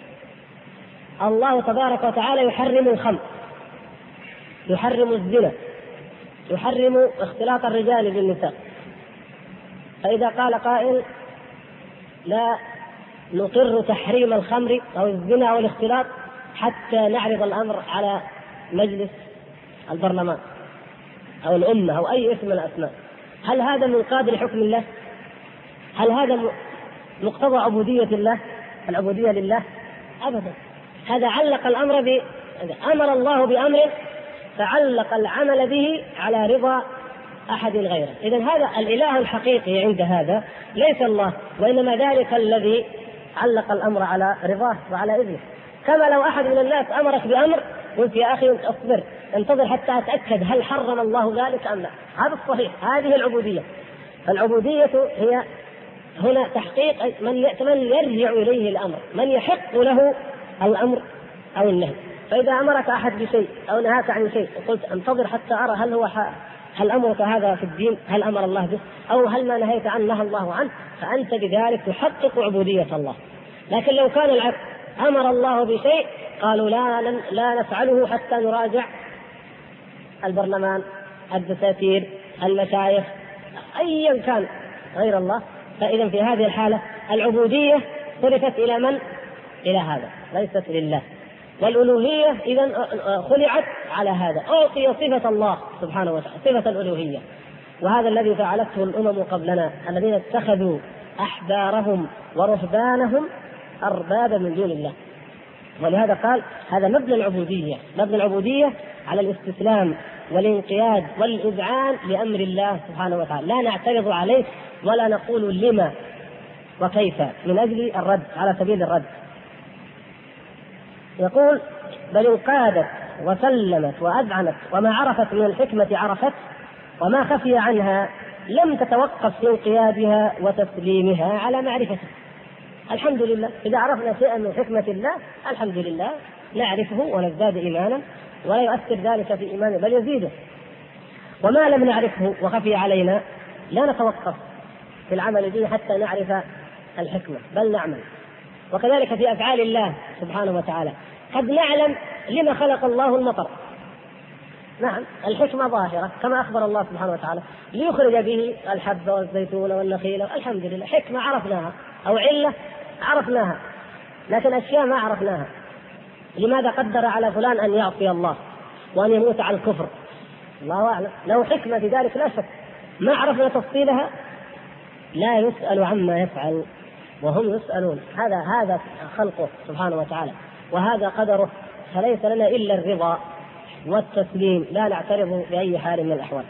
الله تبارك وتعالى يحرم الخمر، يحرم الزنا، يحرم اختلاط الرجال بالنساء. فإذا قال قائل لا نقر تحريم الخمر أو الزنا أو الاختلاط حتى نعرض الأمر على مجلس البرلمان أو الأمة أو أي اسم من الأسماء، هل هذا منقاد لحكم الله؟ هل هذا مقتضى عبودية الله، العبودية لله؟ أبدا. هذا علق الأمر أمر الله بأمر فعلق العمل به على رضا أحد غيره. إذن هذا الإله الحقيقي عند هذا ليس الله، وإنما ذلك الذي علق الأمر على رضاه وعلى إذنه. كما لو أحد من الناس أمرك بأمر قلت يا أخي اصبر انتظر حتى أتأكد هل حرم الله ذلك أم لا، هذا الصحيح، هذه العبودية. فالعبودية هي هنا تحقيق من يرجع إليه الأمر، من يحق له الأمر أو النهي. فإذا أمرك أحد بشيء أو نهاك عن شيء وقلت انتظر حتى أرى هل أمرك هذا في الدين، هل أمر الله به، أو هل ما نهيت عنه نهى الله عنه، فأنت بذلك تحقق عبودية الله. لكن لو كان العكس، أمر الله بشيء قالوا لا نفعله حتى نراجع البرلمان، الدساتير، المشايخ، أيا كان غير الله، فإذا في هذه الحالة العبودية صرفت إلى من؟ إلى هذا، ليست لله. والألوهية إذن خلعت على هذا، أعطي صفة الله سبحانه وتعالى، صفة الألوهية. وهذا الذي فعلته الأمم قبلنا الذين اتخذوا أحبارهم ورهبانهم أربابا من دون الله. ولهذا قال هذا مبنى العبودية، مبنى العبودية على الاستسلام والانقياد والإذعان لأمر الله سبحانه وتعالى، لا نعترض عليه ولا نقول لما وكيف من أجل الرد على سبيل الرد. يقول بل انقادت وسلمت وأذعنت وما عرفت من الحكمة عرفت وما خفي عنها لم تتوقف في انقيادها وتسليمها على معرفته. الحمد لله إذا عرفنا شيئا من حكمة الله الحمد لله نعرفه ونزداد إيمانا ولا يؤثر ذلك في إيمانه بل يزيده. وما لم نعرفه وخفي علينا لا نتوقف في العمل به حتى نعرف الحكمة بل نعمل. وكذلك في أفعال الله سبحانه وتعالى قد نعلم لما خلق الله المطر، نعم الحكمة ظاهرة كما أخبر الله سبحانه وتعالى ليخرج به الحب والزيتون والنخيل، الحمد لله حكمة عرفناها أو علة عرفناها، لكن أشياء ما عرفناها. لماذا قدر على فلان أن يعصي الله وأن يموت على الكفر؟ الله أعلم، له حكمة في ذلك لا شك، ما عرفنا تفصيلها. لا يسأل عما يفعل وهم يسألون، هذا خلقه سبحانه وتعالى وهذا قدره، فليس لنا إلا الرضا والتسليم، لا نعترض بأي حال من الأحوال.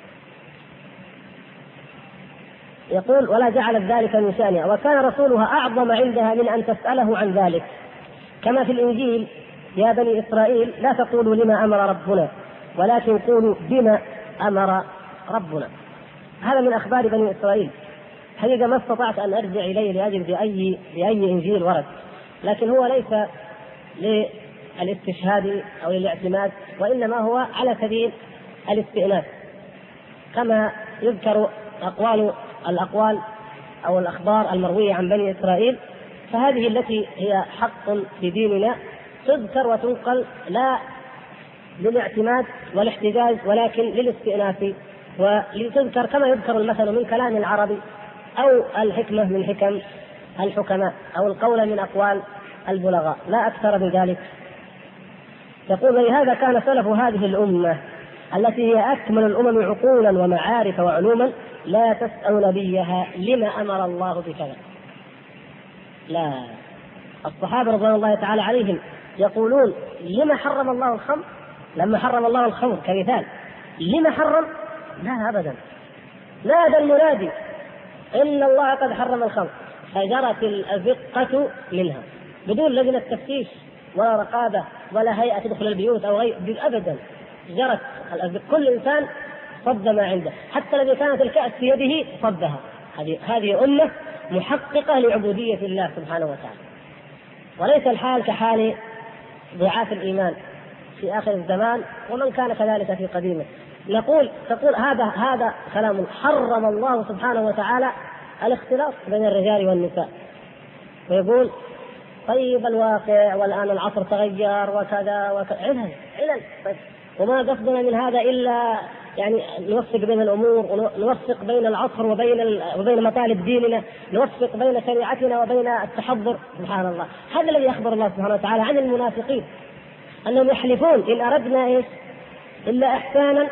يقول ولا جعلت ذلك من شأنها وكان رسولها أعظم عندها من أن تسأله عن ذلك، كما في الإنجيل يا بني إسرائيل لا تقولوا لما أمر ربنا ولكن قولوا بما أمر ربنا. هذا من أخبار بني إسرائيل، حقيقة ما استطعت أن أرجع إليه لأجل بأي إنجيل ورد، لكن هو ليس للاستشهاد أو للاعتماد، وإنما هو على سبيل الاستئناس، كما يذكر الأقوال أو الأخبار المروية عن بني إسرائيل، فهذه التي هي حق في ديننا تذكر وتنقل لا للاعتماد والاحتجاج ولكن للاستئناس ولتذكر كما يذكر المثل من كلام العربي، أو الحكمة من حكم الحكماء، أو القول من أقوال البلغاء، لا أكثر من ذلك. يقول: لهذا كان سلف هذه الأمة التي هي أكمل الأمم عقولا ومعارف وعلوما لا تسأل نبيها لما أمر الله بكذا. لا، الصحابة رضوان الله تعالى عليهم يقولون: لما حرم الله الخمر؟ لما حرم الله الخمر كمثال، لما حرم؟ لا أبدا. نادى المنادي: إن الله قد حرم الخمر، فجرت الأزقة منها بدون لجنة تفتيش ولا رقابة ولا هيئة تدخل البيوت أو غير أبدا. جرت الأزقة، كل إنسان صد ما عنده، حتى الذي كانت الكأس في يده صدها. هذه أمة محققة لعبودية الله سبحانه وتعالى، وليس الحال كحال ضعاف الإيمان في آخر الزمان ومن كان كذلك في قديمه. تقول هذا كلام. حرم الله سبحانه وتعالى الاختلاط بين الرجال والنساء، ويقول: طيب الواقع والآن العصر تغير وكذا علل. طيب، وما قصدنا من هذا إلا يعني نوفق بين الأمور، ونوفق بين العصر وبين مطالب ديننا، نوفق بين شريعتنا وبين التحضر. سبحان الله، هذا الذي يخبر الله سبحانه وتعالى عن المنافقين، أنهم يحلفون إن أردنا إلا إحسانا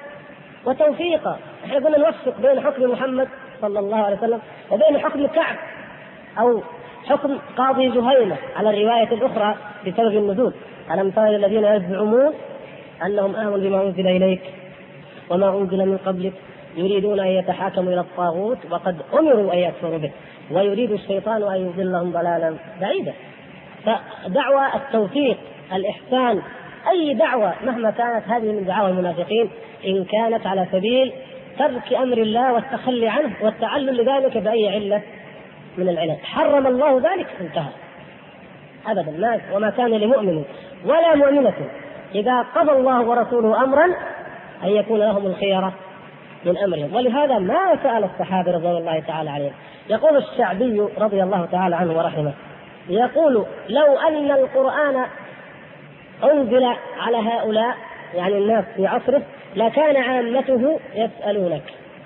وتوفيقا. احنا قلنا نوفق بين حكم محمد صلى الله عليه وسلم وبين حكم كعب أو حكم قاضي جهينة على الرواية الأخرى بسبب النزول: ألم تر الذين يزعمون أنهم آمنوا بما أنزل إليك وما أنزل من قبلك يريدون أن يتحاكموا إلى الطاغوت وقد أمروا أن يكفروا به ويريد الشيطان أن يضلهم ضلالا بعيدا. فدعوة التوفيق، الإحسان، أي دعوة مهما كانت هذه من دعاوى المنافقين إن كانت على سبيل ترك أمر الله والتخلي عنه والتعلل لذلك بأي علة من العلل. حرم الله ذلك، انتهى أبدا. وما كان لمؤمن ولا مؤمنة إذا قضى الله ورسوله أمرا أن يكون لهم الخيرة من أمرهم. ولهذا ما سأل الصحابة رضي الله تعالى عليهم. يقول الشعبي رضي الله تعالى عنه ورحمه، يقول: لو أن القرآن أنزل على هؤلاء يعني الناس في عصره لكان عامته يسألونك.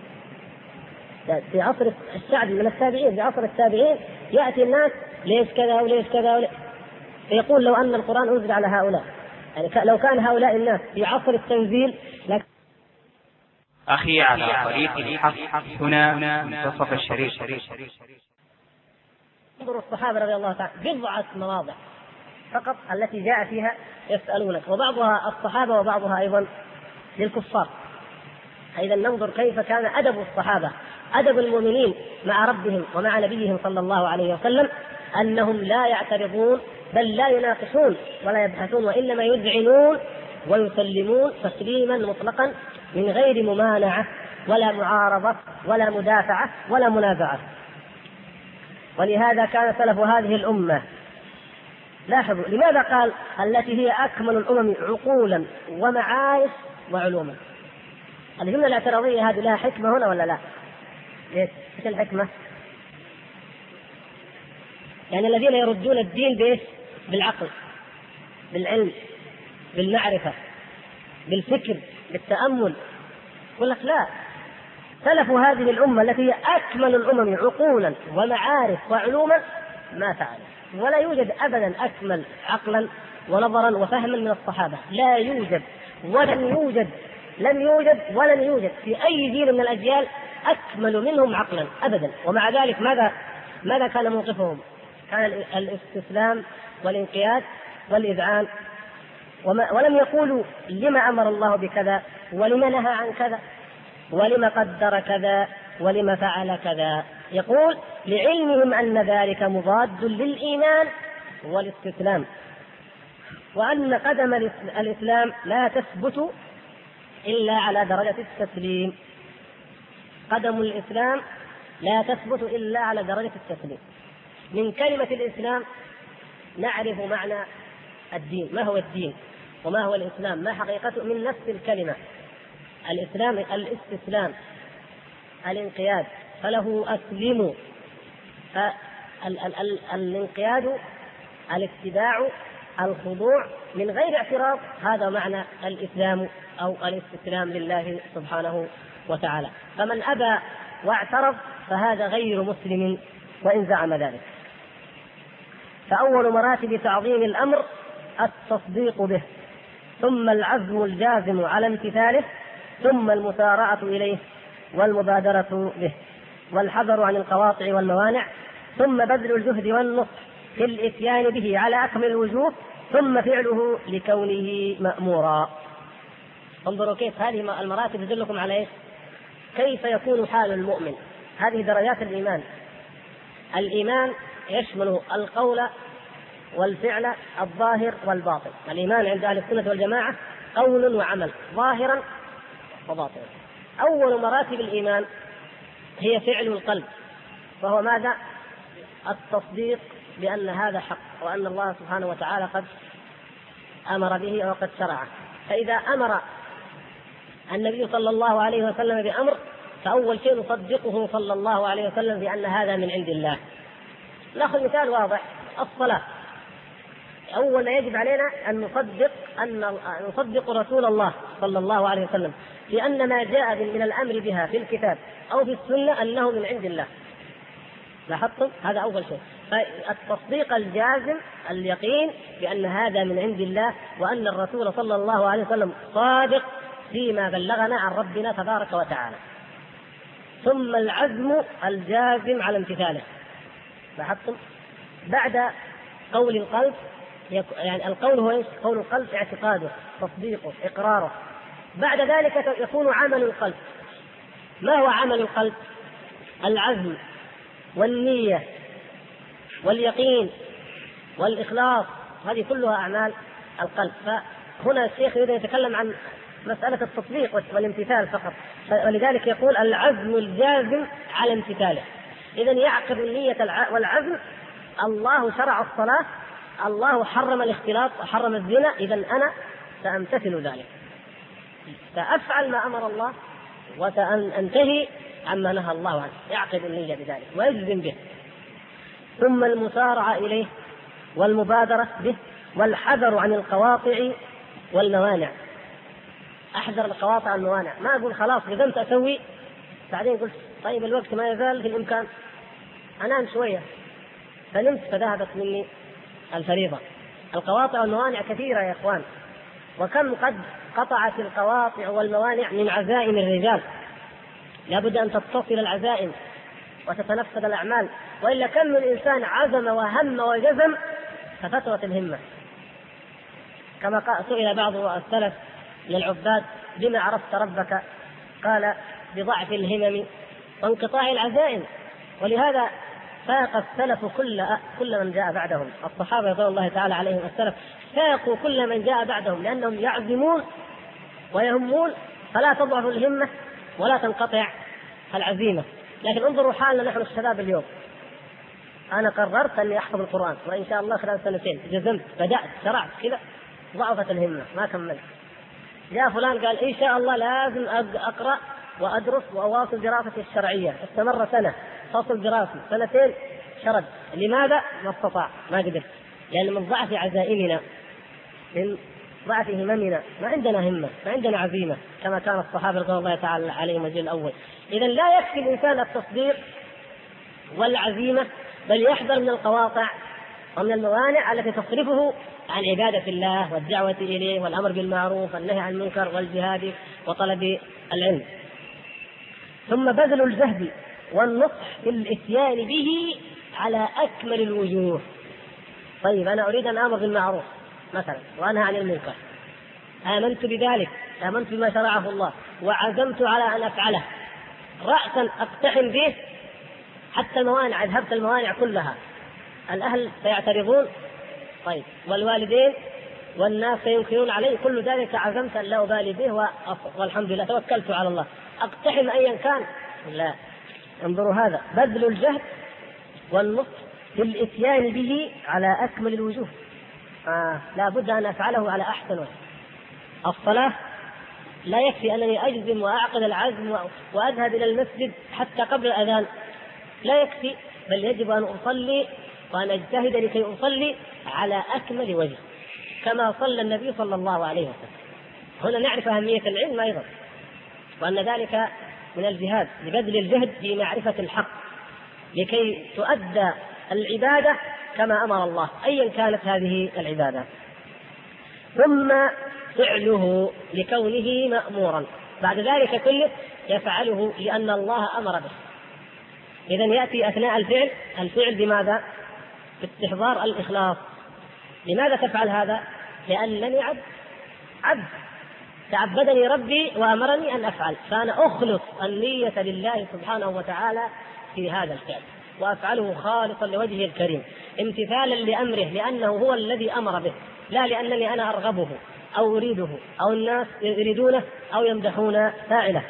في عصر الشعبي من التابعين، في عصر التابعين يأتي الناس: ليش كذا وليش كذا يقول: لو أن القرآن أنزل على هؤلاء، يعني لو كان هؤلاء الناس في عصر التنزيل أخي على طريق الحق هنا منتصف الشريف. انظروا الصحابة رضي الله تعالى بضعة مواضع فقط التي جاء فيها يسألونك، وبعضها الصحابة وبعضها أيضا للكفار. أيضا ننظر كيف كان أدب الصحابة، أدب المؤمنين مع ربهم ومع نبيهم صلى الله عليه وسلم، أنهم لا يعترضون بل لا يناقشون ولا يبحثون، وإنما يذعنون ويسلمون تسليما مطلقا من غير ممانعة ولا معارضة ولا مدافعة ولا منازعة. ولهذا كان سلف هذه الأمة. لاحظوا لماذا قال التي هي أكمل الأمم عقولا ومعارف وعلوما؟ الجملة الاعتراضية هذه لها حكمة هنا ولا لا؟ ايش الحكمة؟ يعني الذين يردون الدين بايش؟ بالعقل، بالعلم، بالمعرفة، بالفكر، بالتأمل. يقول لك لا، سلف هذه الأمة التي هي أكمل الأمم عقولا ومعارف وعلوما ما فعل، ولا يوجد أبدا أكمل عقلا ونظرا وفهما من الصحابة. لا يوجد ولن يوجد، لم يوجد ولن يوجد في أي جيل من الأجيال أكمل منهم عقلا أبدا. ومع ذلك ماذا كان موقفهم؟ كان الاستسلام والانقياد والإذعان، ولم يقولوا لما أمر الله بكذا ولما نهى عن كذا ولما قدر كذا ولما فعل كذا. يقول: لعلمهم أن ذلك مضاد للإيمان والاستسلام، وأن قدم الإسلام لا تثبت إلا على درجة التسليم. قدم الإسلام لا تثبت إلا على درجة التسليم. من كلمة الإسلام نعرف معنى الدين، ما هو الدين وما هو الإسلام، ما حقيقته من نفس الكلمة. الإسلام الاستسلام، الانقياد، فله أسلموا. فالانقياد، الاتباع، الخضوع من غير اعتراض، هذا معنى الإسلام أو الاستسلام لله سبحانه وتعالى. فمن أبى واعترض فهذا غير مسلم وإن زعم ذلك. فأول مراتب تعظيم الأمر التصديق به، ثم العزم الجازم على امتثاله، ثم المسارعة إليه والمبادرة به، والحذر عن القواطع والموانع، ثم بذل الجهد والنصح في الإتيان به على أكمل الوجوه، ثم فعله لكونه مأمورا. انظروا كيف هذه المراتب تدلكم على كيف يكون حال المؤمن. هذه درجات الإيمان. الإيمان يشمل القول والفعل الظاهر والباطن. الإيمان عند أهل السنة والجماعة قول وعمل، ظاهرا وباطنا. أول مراتب الإيمان هي فعل القلب، وهو ماذا؟ التصديق بأن هذا حق، وأن الله سبحانه وتعالى قد أمر به وقد شرعه. فإذا أمر النبي صلى الله عليه وسلم بأمر، فأول شيء نصدقه صلى الله عليه وسلم بأن هذا من عند الله. نأخذ مثال واضح، الصلاة. أول ما يجب علينا أن نصدق رسول الله صلى الله عليه وسلم لأن ما جاء من الأمر بها في الكتاب أو في السنة أنه من عند الله. لاحظتم؟ هذا أول شيء. فالتصديق الجازم، اليقين بأن هذا من عند الله، وأن الرسول صلى الله عليه وسلم صادق فيما بلغنا عن ربنا تبارك وتعالى. ثم العزم الجازم على امتثاله. لاحظتم؟ بعد قول القلب، يعني القول هو قول القلب اعتقاده، تصديقه، إقراره. بعد ذلك يكون عمل القلب. ما هو عمل القلب؟ العزم والنية واليقين والإخلاص، هذه كلها أعمال القلب. فهنا الشيخ يريد يتكلم عن مسألة التصديق والامتثال فقط، ولذلك يقول العزم الجازم على امتثاله. إذن يعقد النية والعزم. الله شرع الصلاة، الله حرم الاختلاط وحرم الزنا، إذن أنا سأمتثل ذلك، سأفعل ما أمر الله وسأنتهي عما نهى الله عنه. يعقد النية بذلك ويجزم به. ثم المسارعة إليه والمبادرة به، والحذر عن القواطع والموانع. أحذر القواطع والموانع، ما أقول خلاص قدمت أسوي بعدين قلت طيب الوقت ما يزال في الإمكان أنام شوية، فنمت فذهبت مني الفريضة. القواطع والموانع كثيرة يا إخوان، وكم قد قطعت القواطع والموانع من عزائم الرجال. لابد أن تتصل العزائم وتتنفذ الأعمال، وإلا كم من إنسان عزم وهم وجزم ففترت الهمة. كما سئل بعض السلف للعباد بما عرفت ربك؟ قال بضعف الهمم وانقطاع العزائم. ولهذا فاق السلف كل من جاء بعدهم. الصحابة رضي الله تعالى عليهم السلف فاقوا كل من جاء بعدهم، لأنهم يعزمون ويهمون فلا تضعف الهمة ولا تنقطع العزيمة. لكن انظروا حالنا نحن الشباب اليوم. أنا قررت أني أحفظ القرآن وإن شاء الله خلال سنتين جزمت، بدأت، شرعت كذا، ضعفت الهمة ما كملت. جاء فلان قال إن شاء الله لازم أقرأ وأدرس وأواصل دراستي الشرعية، استمر سنة، فصل دراسي، سنتين، شرد. لماذا؟ ما استطاع، ما قدر، لأن من ضعف عزائمنا، من ضعف هممنا، ما عندنا همة، ما عندنا عزيمة كما كان الصحابة رضي الله تعالى عليهم الجيل الأول. إذن لا يكفي الإنسان التصديق والعزيمة، بل يحذر من القواطع ومن الموانع التي تصرفه عن عبادة الله والدعوة إليه والأمر بالمعروف والنهي عن المنكر والجهاد وطلب العلم. ثم بذل الجهد والنصح في الإتيان به على أكمل الوجوه. طيب أنا أريد أن أمر بالمعروف مثلا وأنهى عن المنكر، آمنت بذلك، آمنت بما شرعه الله وعزمت على أن أفعله، رأسا أقتحم به حتى الموانع، أذهبت الموانع كلها. الأهل سيعترضون، طيب، والوالدين والناس سينكرون علي، كل ذلك عزمت أن لا أبالي به والحمد لله توكلت على الله. أقتحم أيا كان؟ لا. انظروا هذا بذل الجهد والنصح في الإتيان به على أكمل الوجوه. لا بد أن أفعله على أحسن وجه. الصلاة لا يكفي أنني أجزم وأعقد العزم وأذهب إلى المسجد حتى قبل الأذان، لا يكفي، بل يجب أن أصلي وأن أجتهد لكي أصلي على أكمل وجه كما صلى النبي صلى الله عليه وسلم. هنا نعرف أهمية العلم أيضا، وأن ذلك من الجهاد لبذل الجهد في معرفة الحق لكي تؤدى العبادة كما أمر الله أيا كانت هذه العبادة، ثم فعله لكونه مأمورا، بعد ذلك كله يفعله لأن الله أمر به. إذن يأتي أثناء الفعل بماذا؟ باستحضار الإخلاص. لماذا تفعل هذا؟ لأنني عبد تعبدني ربي وأمرني أن أفعل، فأنا أخلص النية لله سبحانه وتعالى في هذا الفعل وأفعله خالصا لوجهه الكريم امتثالا لأمره لأنه هو الذي أمر به، لا لأنني أنا أرغبه أو أريده أو الناس يريدونه أو يمدحون فاعله.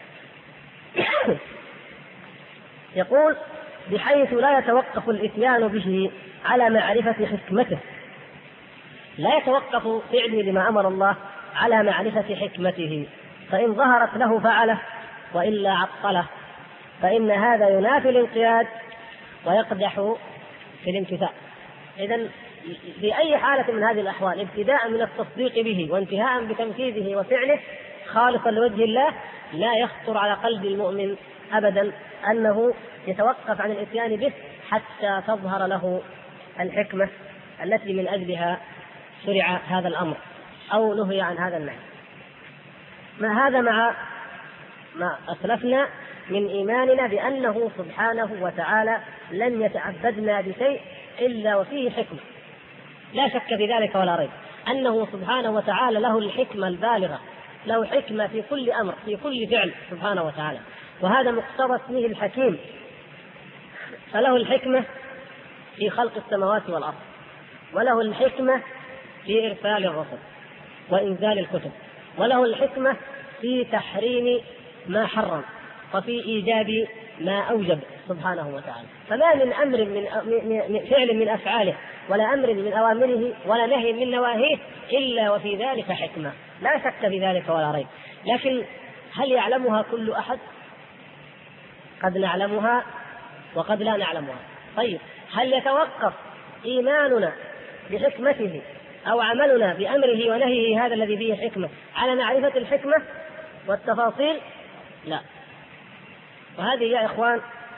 يقول بحيث لا يتوقف الإتيان به على معرفة حكمته، لا يتوقف فعلي لما أمر الله على معرفة حكمته، فإن ظهرت له فعله وإلا عطله، فإن هذا ينافي الانقياد ويقدح في الامتثال. إذن في أي حالة من هذه الأحوال ابتداء من التصديق به وانتهاء بتنفيذه وفعله خالصا لوجه الله لا يخطر على قلب المؤمن أبدا أنه يتوقف عن الإتيان به حتى تظهر له الحكمة التي من أجلها شرع هذا الأمر أو نهي عن هذا النهي. ما هذا مع ما أسلفنا من إيماننا بأنه سبحانه وتعالى لن يتعبدنا بشيء إلا وفيه حكمة، لا شك في ذلك ولا ريب، أنه سبحانه وتعالى له الحكمة البالغة، له حكمة في كل أمر في كل فعل سبحانه وتعالى، وهذا مقتضى اسمه الحكيم. فله الحكمة في خلق السماوات والأرض، وله الحكمة في إرسال الرسل وإنزال الكتب، وله الحكمة في تحريم ما حرم وفي إيجاب ما أوجب سبحانه وتعالى. فما من أمر من فعل من أفعاله ولا أمر من أوامره ولا نهي من نواهيه إلا وفي ذلك حكمة، لا شك في ذلك ولا ريب. لكن هل يعلمها كل أحد؟ قد نعلمها وقد لا نعلمها. طيب هل يتوقف إيماننا بحكمته أو عملنا بأمره ونهيه هذا الذي فيه حكمة على معرفة الحكمة والتفاصيل؟ لا. وهذه يا إخوان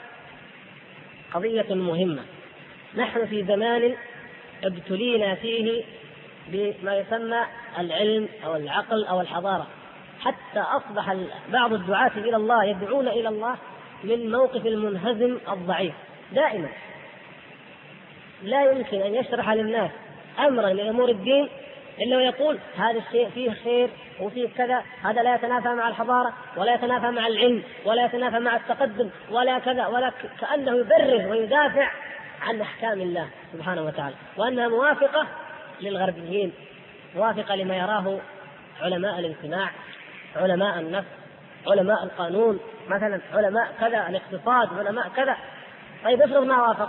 قضية مهمة. نحن في زمان ابتلينا فيه بما يسمى العلم أو العقل أو الحضارة، حتى أصبح بعض الدعاة إلى الله يدعون إلى الله من موقف المنهزم الضعيف دائما. لا يمكن أن يشرح للناس أمرا من أمور الدين إلا ويقول هذا الشيء فيه خير وفيه كذا، هذا لا يتنافى مع الحضارة ولا يتنافى مع العلم ولا يتنافى مع التقدم ولا كذا ولا كأنه يبرر ويدافع عن أحكام الله سبحانه وتعالى، وأنها موافقة للغربيين، موافقة لما يراه علماء الاجتماع، علماء النفس، علماء القانون مثلا، علماء كذا الاقتصاد، علماء كذا. طيب افرض ما وافق،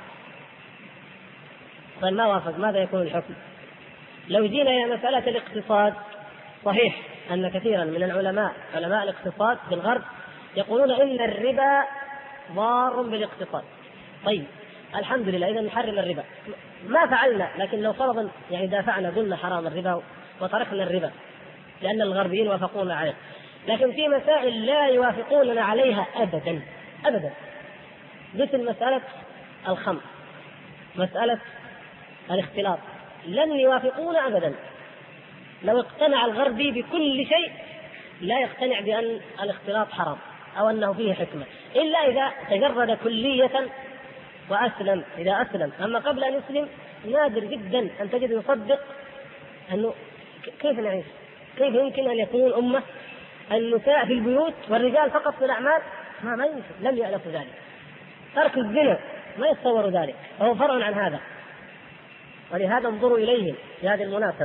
طيب ما وافق ماذا يكون الحكم؟ لو جينا إلى مسألة الاقتصاد، صحيح أن كثيرا من العلماء علماء الاقتصاد في الغرب يقولون إن الربا ضار بالاقتصاد. طيب الحمد لله، إذا نحرم الربا. ما فعلنا، لكن لو فرضا يعني دافعنا قلنا حرام الربا وتركنا الربا لأن الغربيين وافقونا عليه، لكن في مسائل لا يوافقوننا عليها أبدا أبدا، مثل مسألة الخمر، مسألة الاختلاط، لن يوافقونا أبدا. لو اقتنع الغربي بكل شيء لا يقتنع بأن الاختلاط حرام أو أنه فيه حكمة إلا إذا تجرد كلية وأسلم، إذا أسلم. أما قبل أن يسلم نادر جدا أن تجد يصدق أنه كيف نعيش، كيف يمكن أن يكون أمة النساء في البيوت والرجال فقط في الأعمال، ما يمكن، لم يألفوا ذلك. ترك الزنا ما يتصور ذلك، وهو فرع عن هذا. ولهذا انظروا إليهم في هذه المناسبة.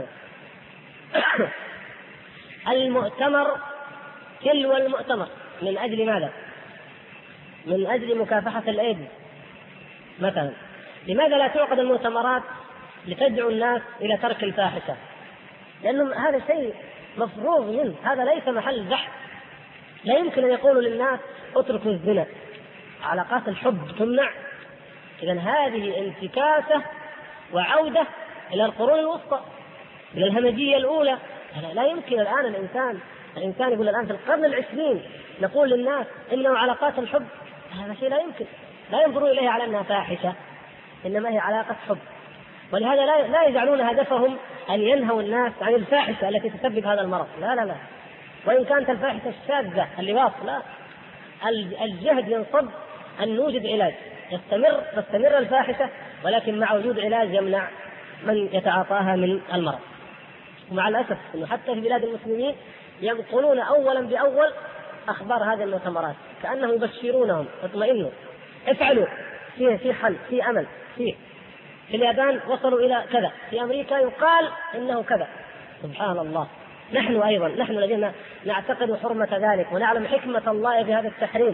المؤتمر تلو المؤتمر من أجل ماذا؟ من أجل مكافحة الإيدز مثلا. لماذا لا تعقد المؤتمرات لتدعو الناس إلى ترك الفاحشة؟ لأنه هذا شيء مفروغ منه، هذا ليس محل بحث. لا يمكن أن يقولوا للناس اتركوا الزنا، علاقات الحب تمنع. إذن هذه انتكاسة وعودة إلى القرون الوسطى، إلى الهمجية الأولى. لا يمكن الآن الإنسان الإنسان يقول الآن في القرن العشرين نقول للناس إنه علاقات الحب، هذا شيء لا يمكن، لا ينظرون إليها على أنها فاحشة، إنما هي علاقة حب. ولهذا لا يجعلون هدفهم أن ينهوا الناس عن الفاحشة التي تسبب هذا المرض، لا لا لا، وإن كانت الفاحشة الشاذة اللواط، لا، الجهد ينصب أن نوجد علاج، تستمر الفاحشة ولكن مع وجود علاج يمنع من يتعاطاها من المرض. ومع الأسف أنه حتى في بلاد المسلمين ينقلون أولا بأول أخبار هذه المؤتمرات كأنهم يبشرونهم، اطمئنوا، افعلوا، في حل، في أمل، في اليابان وصلوا إلى كذا، في أمريكا يقال إنه كذا. سبحان الله، نحن أيضا الذين نعتقد حرمة ذلك ونعلم حكمة الله في هذا التحريم،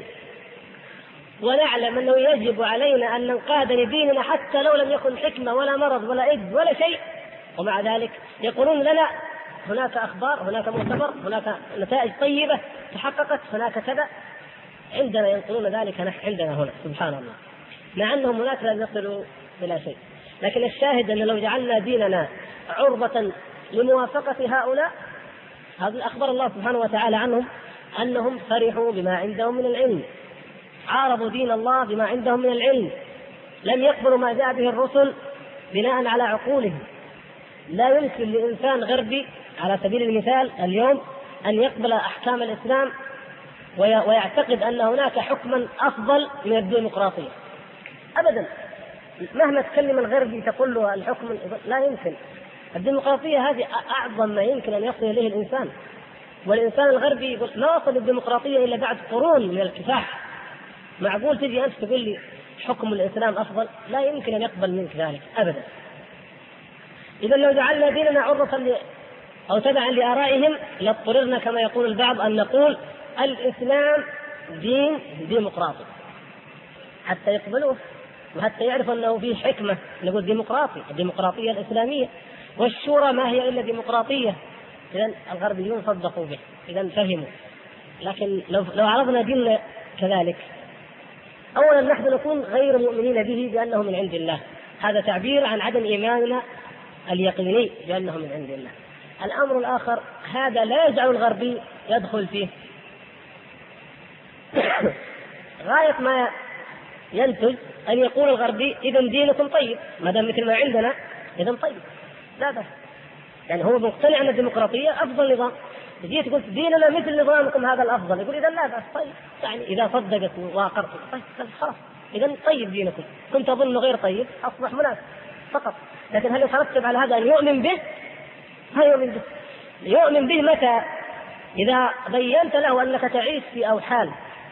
ونعلم أنه يجب علينا أن ننقاد لديننا حتى لو لم يكن حكمة ولا مرض ولا إيدز ولا شيء، ومع ذلك يقولون لنا هناك أخبار، هناك مؤتمر، هناك نتائج طيبة تحققت، هناك كذا، عندنا ينقلون ذلك نحن عندنا هنا. سبحان الله، مع أنهم هناك لم يصلوا إلى شيء. لكن الشاهد أن لو جعلنا ديننا عرضة لموافقة هؤلاء، هذا أخبر الله سبحانه وتعالى عنهم أنهم فرحوا بما عندهم من العلم، عارضوا دين الله بما عندهم من العلم، لم يقبلوا ما جاء به الرسل بناء على عقولهم. لا يمكن لإنسان غربي على سبيل المثال اليوم أن يقبل أحكام الإسلام ويعتقد أن هناك حكما أفضل من الديمقراطية أبدا. مهما تكلم الغربي تقول له الحكم، لا يمكن. الديمقراطية هذه أعظم ما يمكن أن يصل إليه الإنسان، والإنسان الغربي يقول ما وصل الديمقراطية إلا بعد قرون من الكفاح. معقول تجي أنت تقول لي حكم الإسلام أفضل؟ لا يمكن أن يقبل منك ذلك أبدا. إذا لو جعلنا ديننا عرضة أو تبعا لآرائهم لاضطررنا كما يقول البعض أن نقول الإسلام دين ديمقراطي حتى يقبلوه، وحتى يعرفوا أنه فيه حكمة. نقول ديمقراطي، الديمقراطية الإسلامية، والشورى ما هي إلا ديمقراطية. إذا الغربيون صدقوا به، إذا فهموا. لكن لو عرضنا ديننا كذلك، أولا نحن نكون غير مؤمنين به بأنه من عند الله، هذا تعبير عن عدم إيماننا اليقيني بأنه من عند الله. الأمر الآخر، هذا لا يجعل الغربي يدخل فيه غاية ما ينتج أن يقول الغربي إذا دينكم طيب، ما دام مثل ما عندنا إذا طيب، لا بس. يعني هو مقتنع أن الديمقراطية أفضل نظام، جيت قلت ديننا مثل نظامكم هذا الأفضل، يقول إذا لا بس طيب، يعني إذا صدقت وواقرت طيب خلاص، إذا طيب دينكم، كنت أظن غير طيب أصبح مناسب فقط. لكن هل يترتب على هذا أن يؤمن به؟ ما يؤمن به. يؤمن به متى؟ إذا بينت له أنك تعيش في أوحال،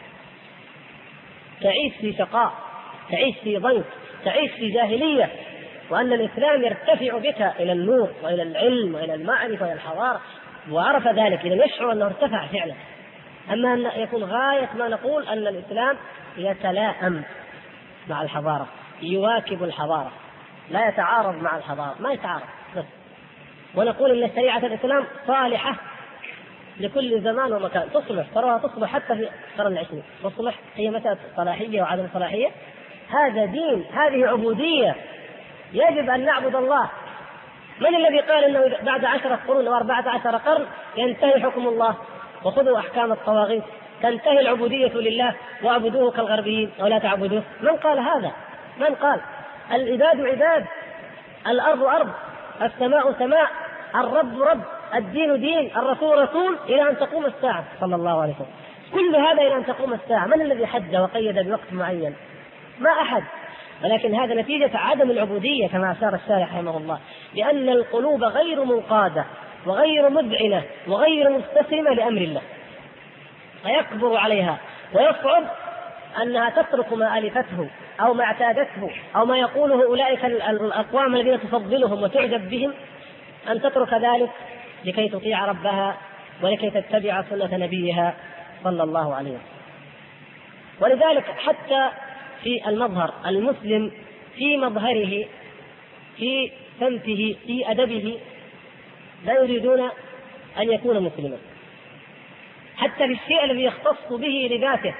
تعيش في شقاء، تعيش في ضنك، تعيش في جاهلية، وأن الإسلام يرتفع بك إلى النور وإلى العلم وإلى المعرفة وإلى الحضارة، وعرف ذلك إذا يشعر أنه ارتفع فعلا. أما أن يكون غاية ما نقول أن الإسلام يتلائم مع الحضارة، يواكب الحضارة، لا يتعارض مع الحضارة، ما يتعارض بس. ونقول أن شريعة الإسلام صالحة لكل زمان ومكان، تصلح حتى في القرن العشرين، تصلح هي مسألة صلاحية وعدم صلاحية. هذا دين، هذه عبودية، يجب أن نعبد الله. من الذي قال أنه بعد 10 قرون أو 14 قرن ينتهي حكم الله وخذوا أحكام الطواغيت، تنتهي العبودية لله واعبدوه كالغربيين أو لا تعبدوه؟ من قال هذا؟ من قال؟ العباد عباد، الأرض أرض، السماء سماء، الرب رب، الدين دين، الرسول رسول، إلى أن تقوم الساعة صلى الله عليه وسلم. كل هذا إلى أن تقوم الساعة. من الذي حد وقيد بوقت معين؟ ما أحد. ولكن هذا نتيجة عدم العبودية كما أشار الشارح رحمه الله، لأن القلوب غير منقادة وغير مذعنة وغير مستسلمة لأمر الله، فيكبر عليها ويصعب أنها تترك ما ألفته أو ما اعتادته أو ما يقوله أولئك الأقوام الذين تفضلهم وتعجب بهم، أن تترك ذلك لكي تطيع ربها ولكي تتبع سنة نبيها صلى الله عليه وسلم. ولذلك حتى في المظهر، المسلم في مظهره، في سمته، في أدبه، لا يريدون أن يكون مسلما، حتى في الشيء الذي يختص به لذاته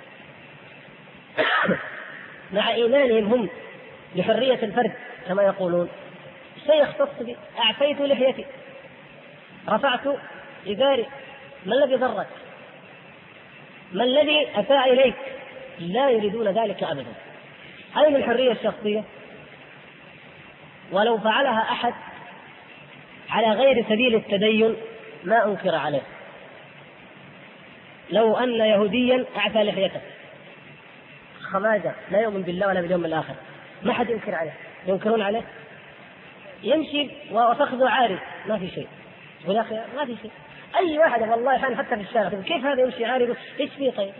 مع إيمانهم هم بحرية الفرد كما يقولون. شيء يختص به، أعفيت لحيتي، رفعت إزاري، ما الذي ضرك؟ ما الذي أساء إليك؟ لا يريدون ذلك أبدا. هذه الحرية الشخصية، ولو فعلها أحد على غير سبيل التدين ما أنكر عليه. لو أن يهوديا أعفى لحيته خماجة لا يؤمن بالله ولا باليوم الآخر، ما حد ينكر عليه. ينكرون عليه؟ يمشي وفخذه عاري ما في شيء، يقول يا أخي ما في شيء. أي واحد والله حتى في الشارع كيف هذا يمشي عاري؟ إيش فيه طيب؟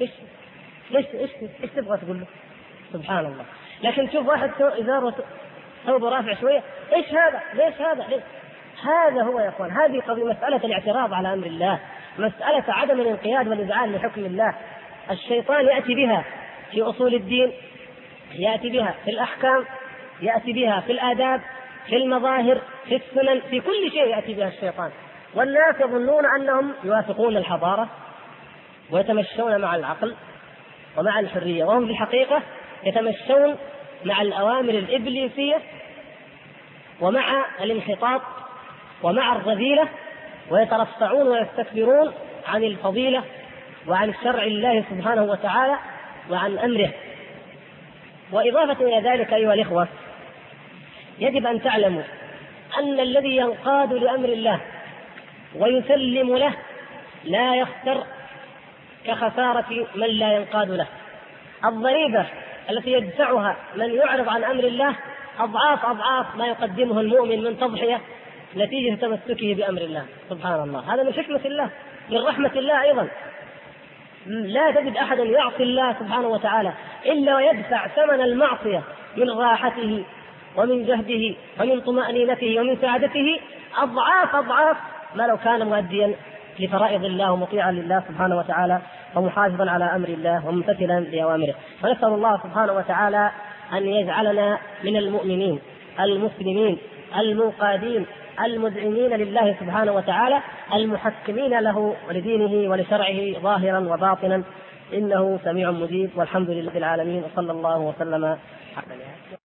إيش تبغى تقول له؟ سبحان الله. لكن تشوف واحد إزاره ثوبه رافع شوية، إيش هذا؟ ليش هذا؟ ليش؟ هذا هو يا أخوان، هذه قضية مسألة الاعتراض على أمر الله، مسألة عدم الانقياد والإذعان لحكم الله. الشيطان يأتي بها في أصول الدين، يأتي بها في الأحكام، يأتي بها في الآداب، في المظاهر، في السنن، في كل شيء يأتي بها الشيطان. والناس يظنون أنهم يوافقون الحضارة ويتمشون مع العقل ومع الحرية، وهم في الحقيقة يتمشون مع الأوامر الإبليسية ومع الانحطاط ومع الرذيلة، ويترفعون ويستكبرون عن الفضيلة وعن شرع الله سبحانه وتعالى وعن أمره. وإضافة إلى ذلك أيها الإخوة، يجب أن تعلموا أن الذي ينقاد لأمر الله ويسلم له لا يخسر كخسارة من لا ينقاد له. الضريبة التي يدفعها من يعرض عن أمر الله أضعاف أضعاف ما يقدمه المؤمن من تضحية نتيجة تمسكه بأمر الله. سبحان الله، هذا من حكمة الله، من رحمة الله أيضا. لا تجد أحدا يعصي الله سبحانه وتعالى إلا ويدفع ثمن المعصية من راحته ومن جهده ومن طمأنينته ومن سعادته أضعاف أضعاف ما لو كان مؤديا لفرائض الله ومطيعا لله سبحانه وتعالى ومحافظا على أمر الله وممتثلا لأوامره. فنسأل الله سبحانه وتعالى أن يجعلنا من المؤمنين المسلمين المنقادين المذعنين لله سبحانه وتعالى المحكمين له ولدينه ولشرعه ظاهرا وباطنا، إنه سميع مجيب. والحمد لله العالمين، وصلى الله وسلم.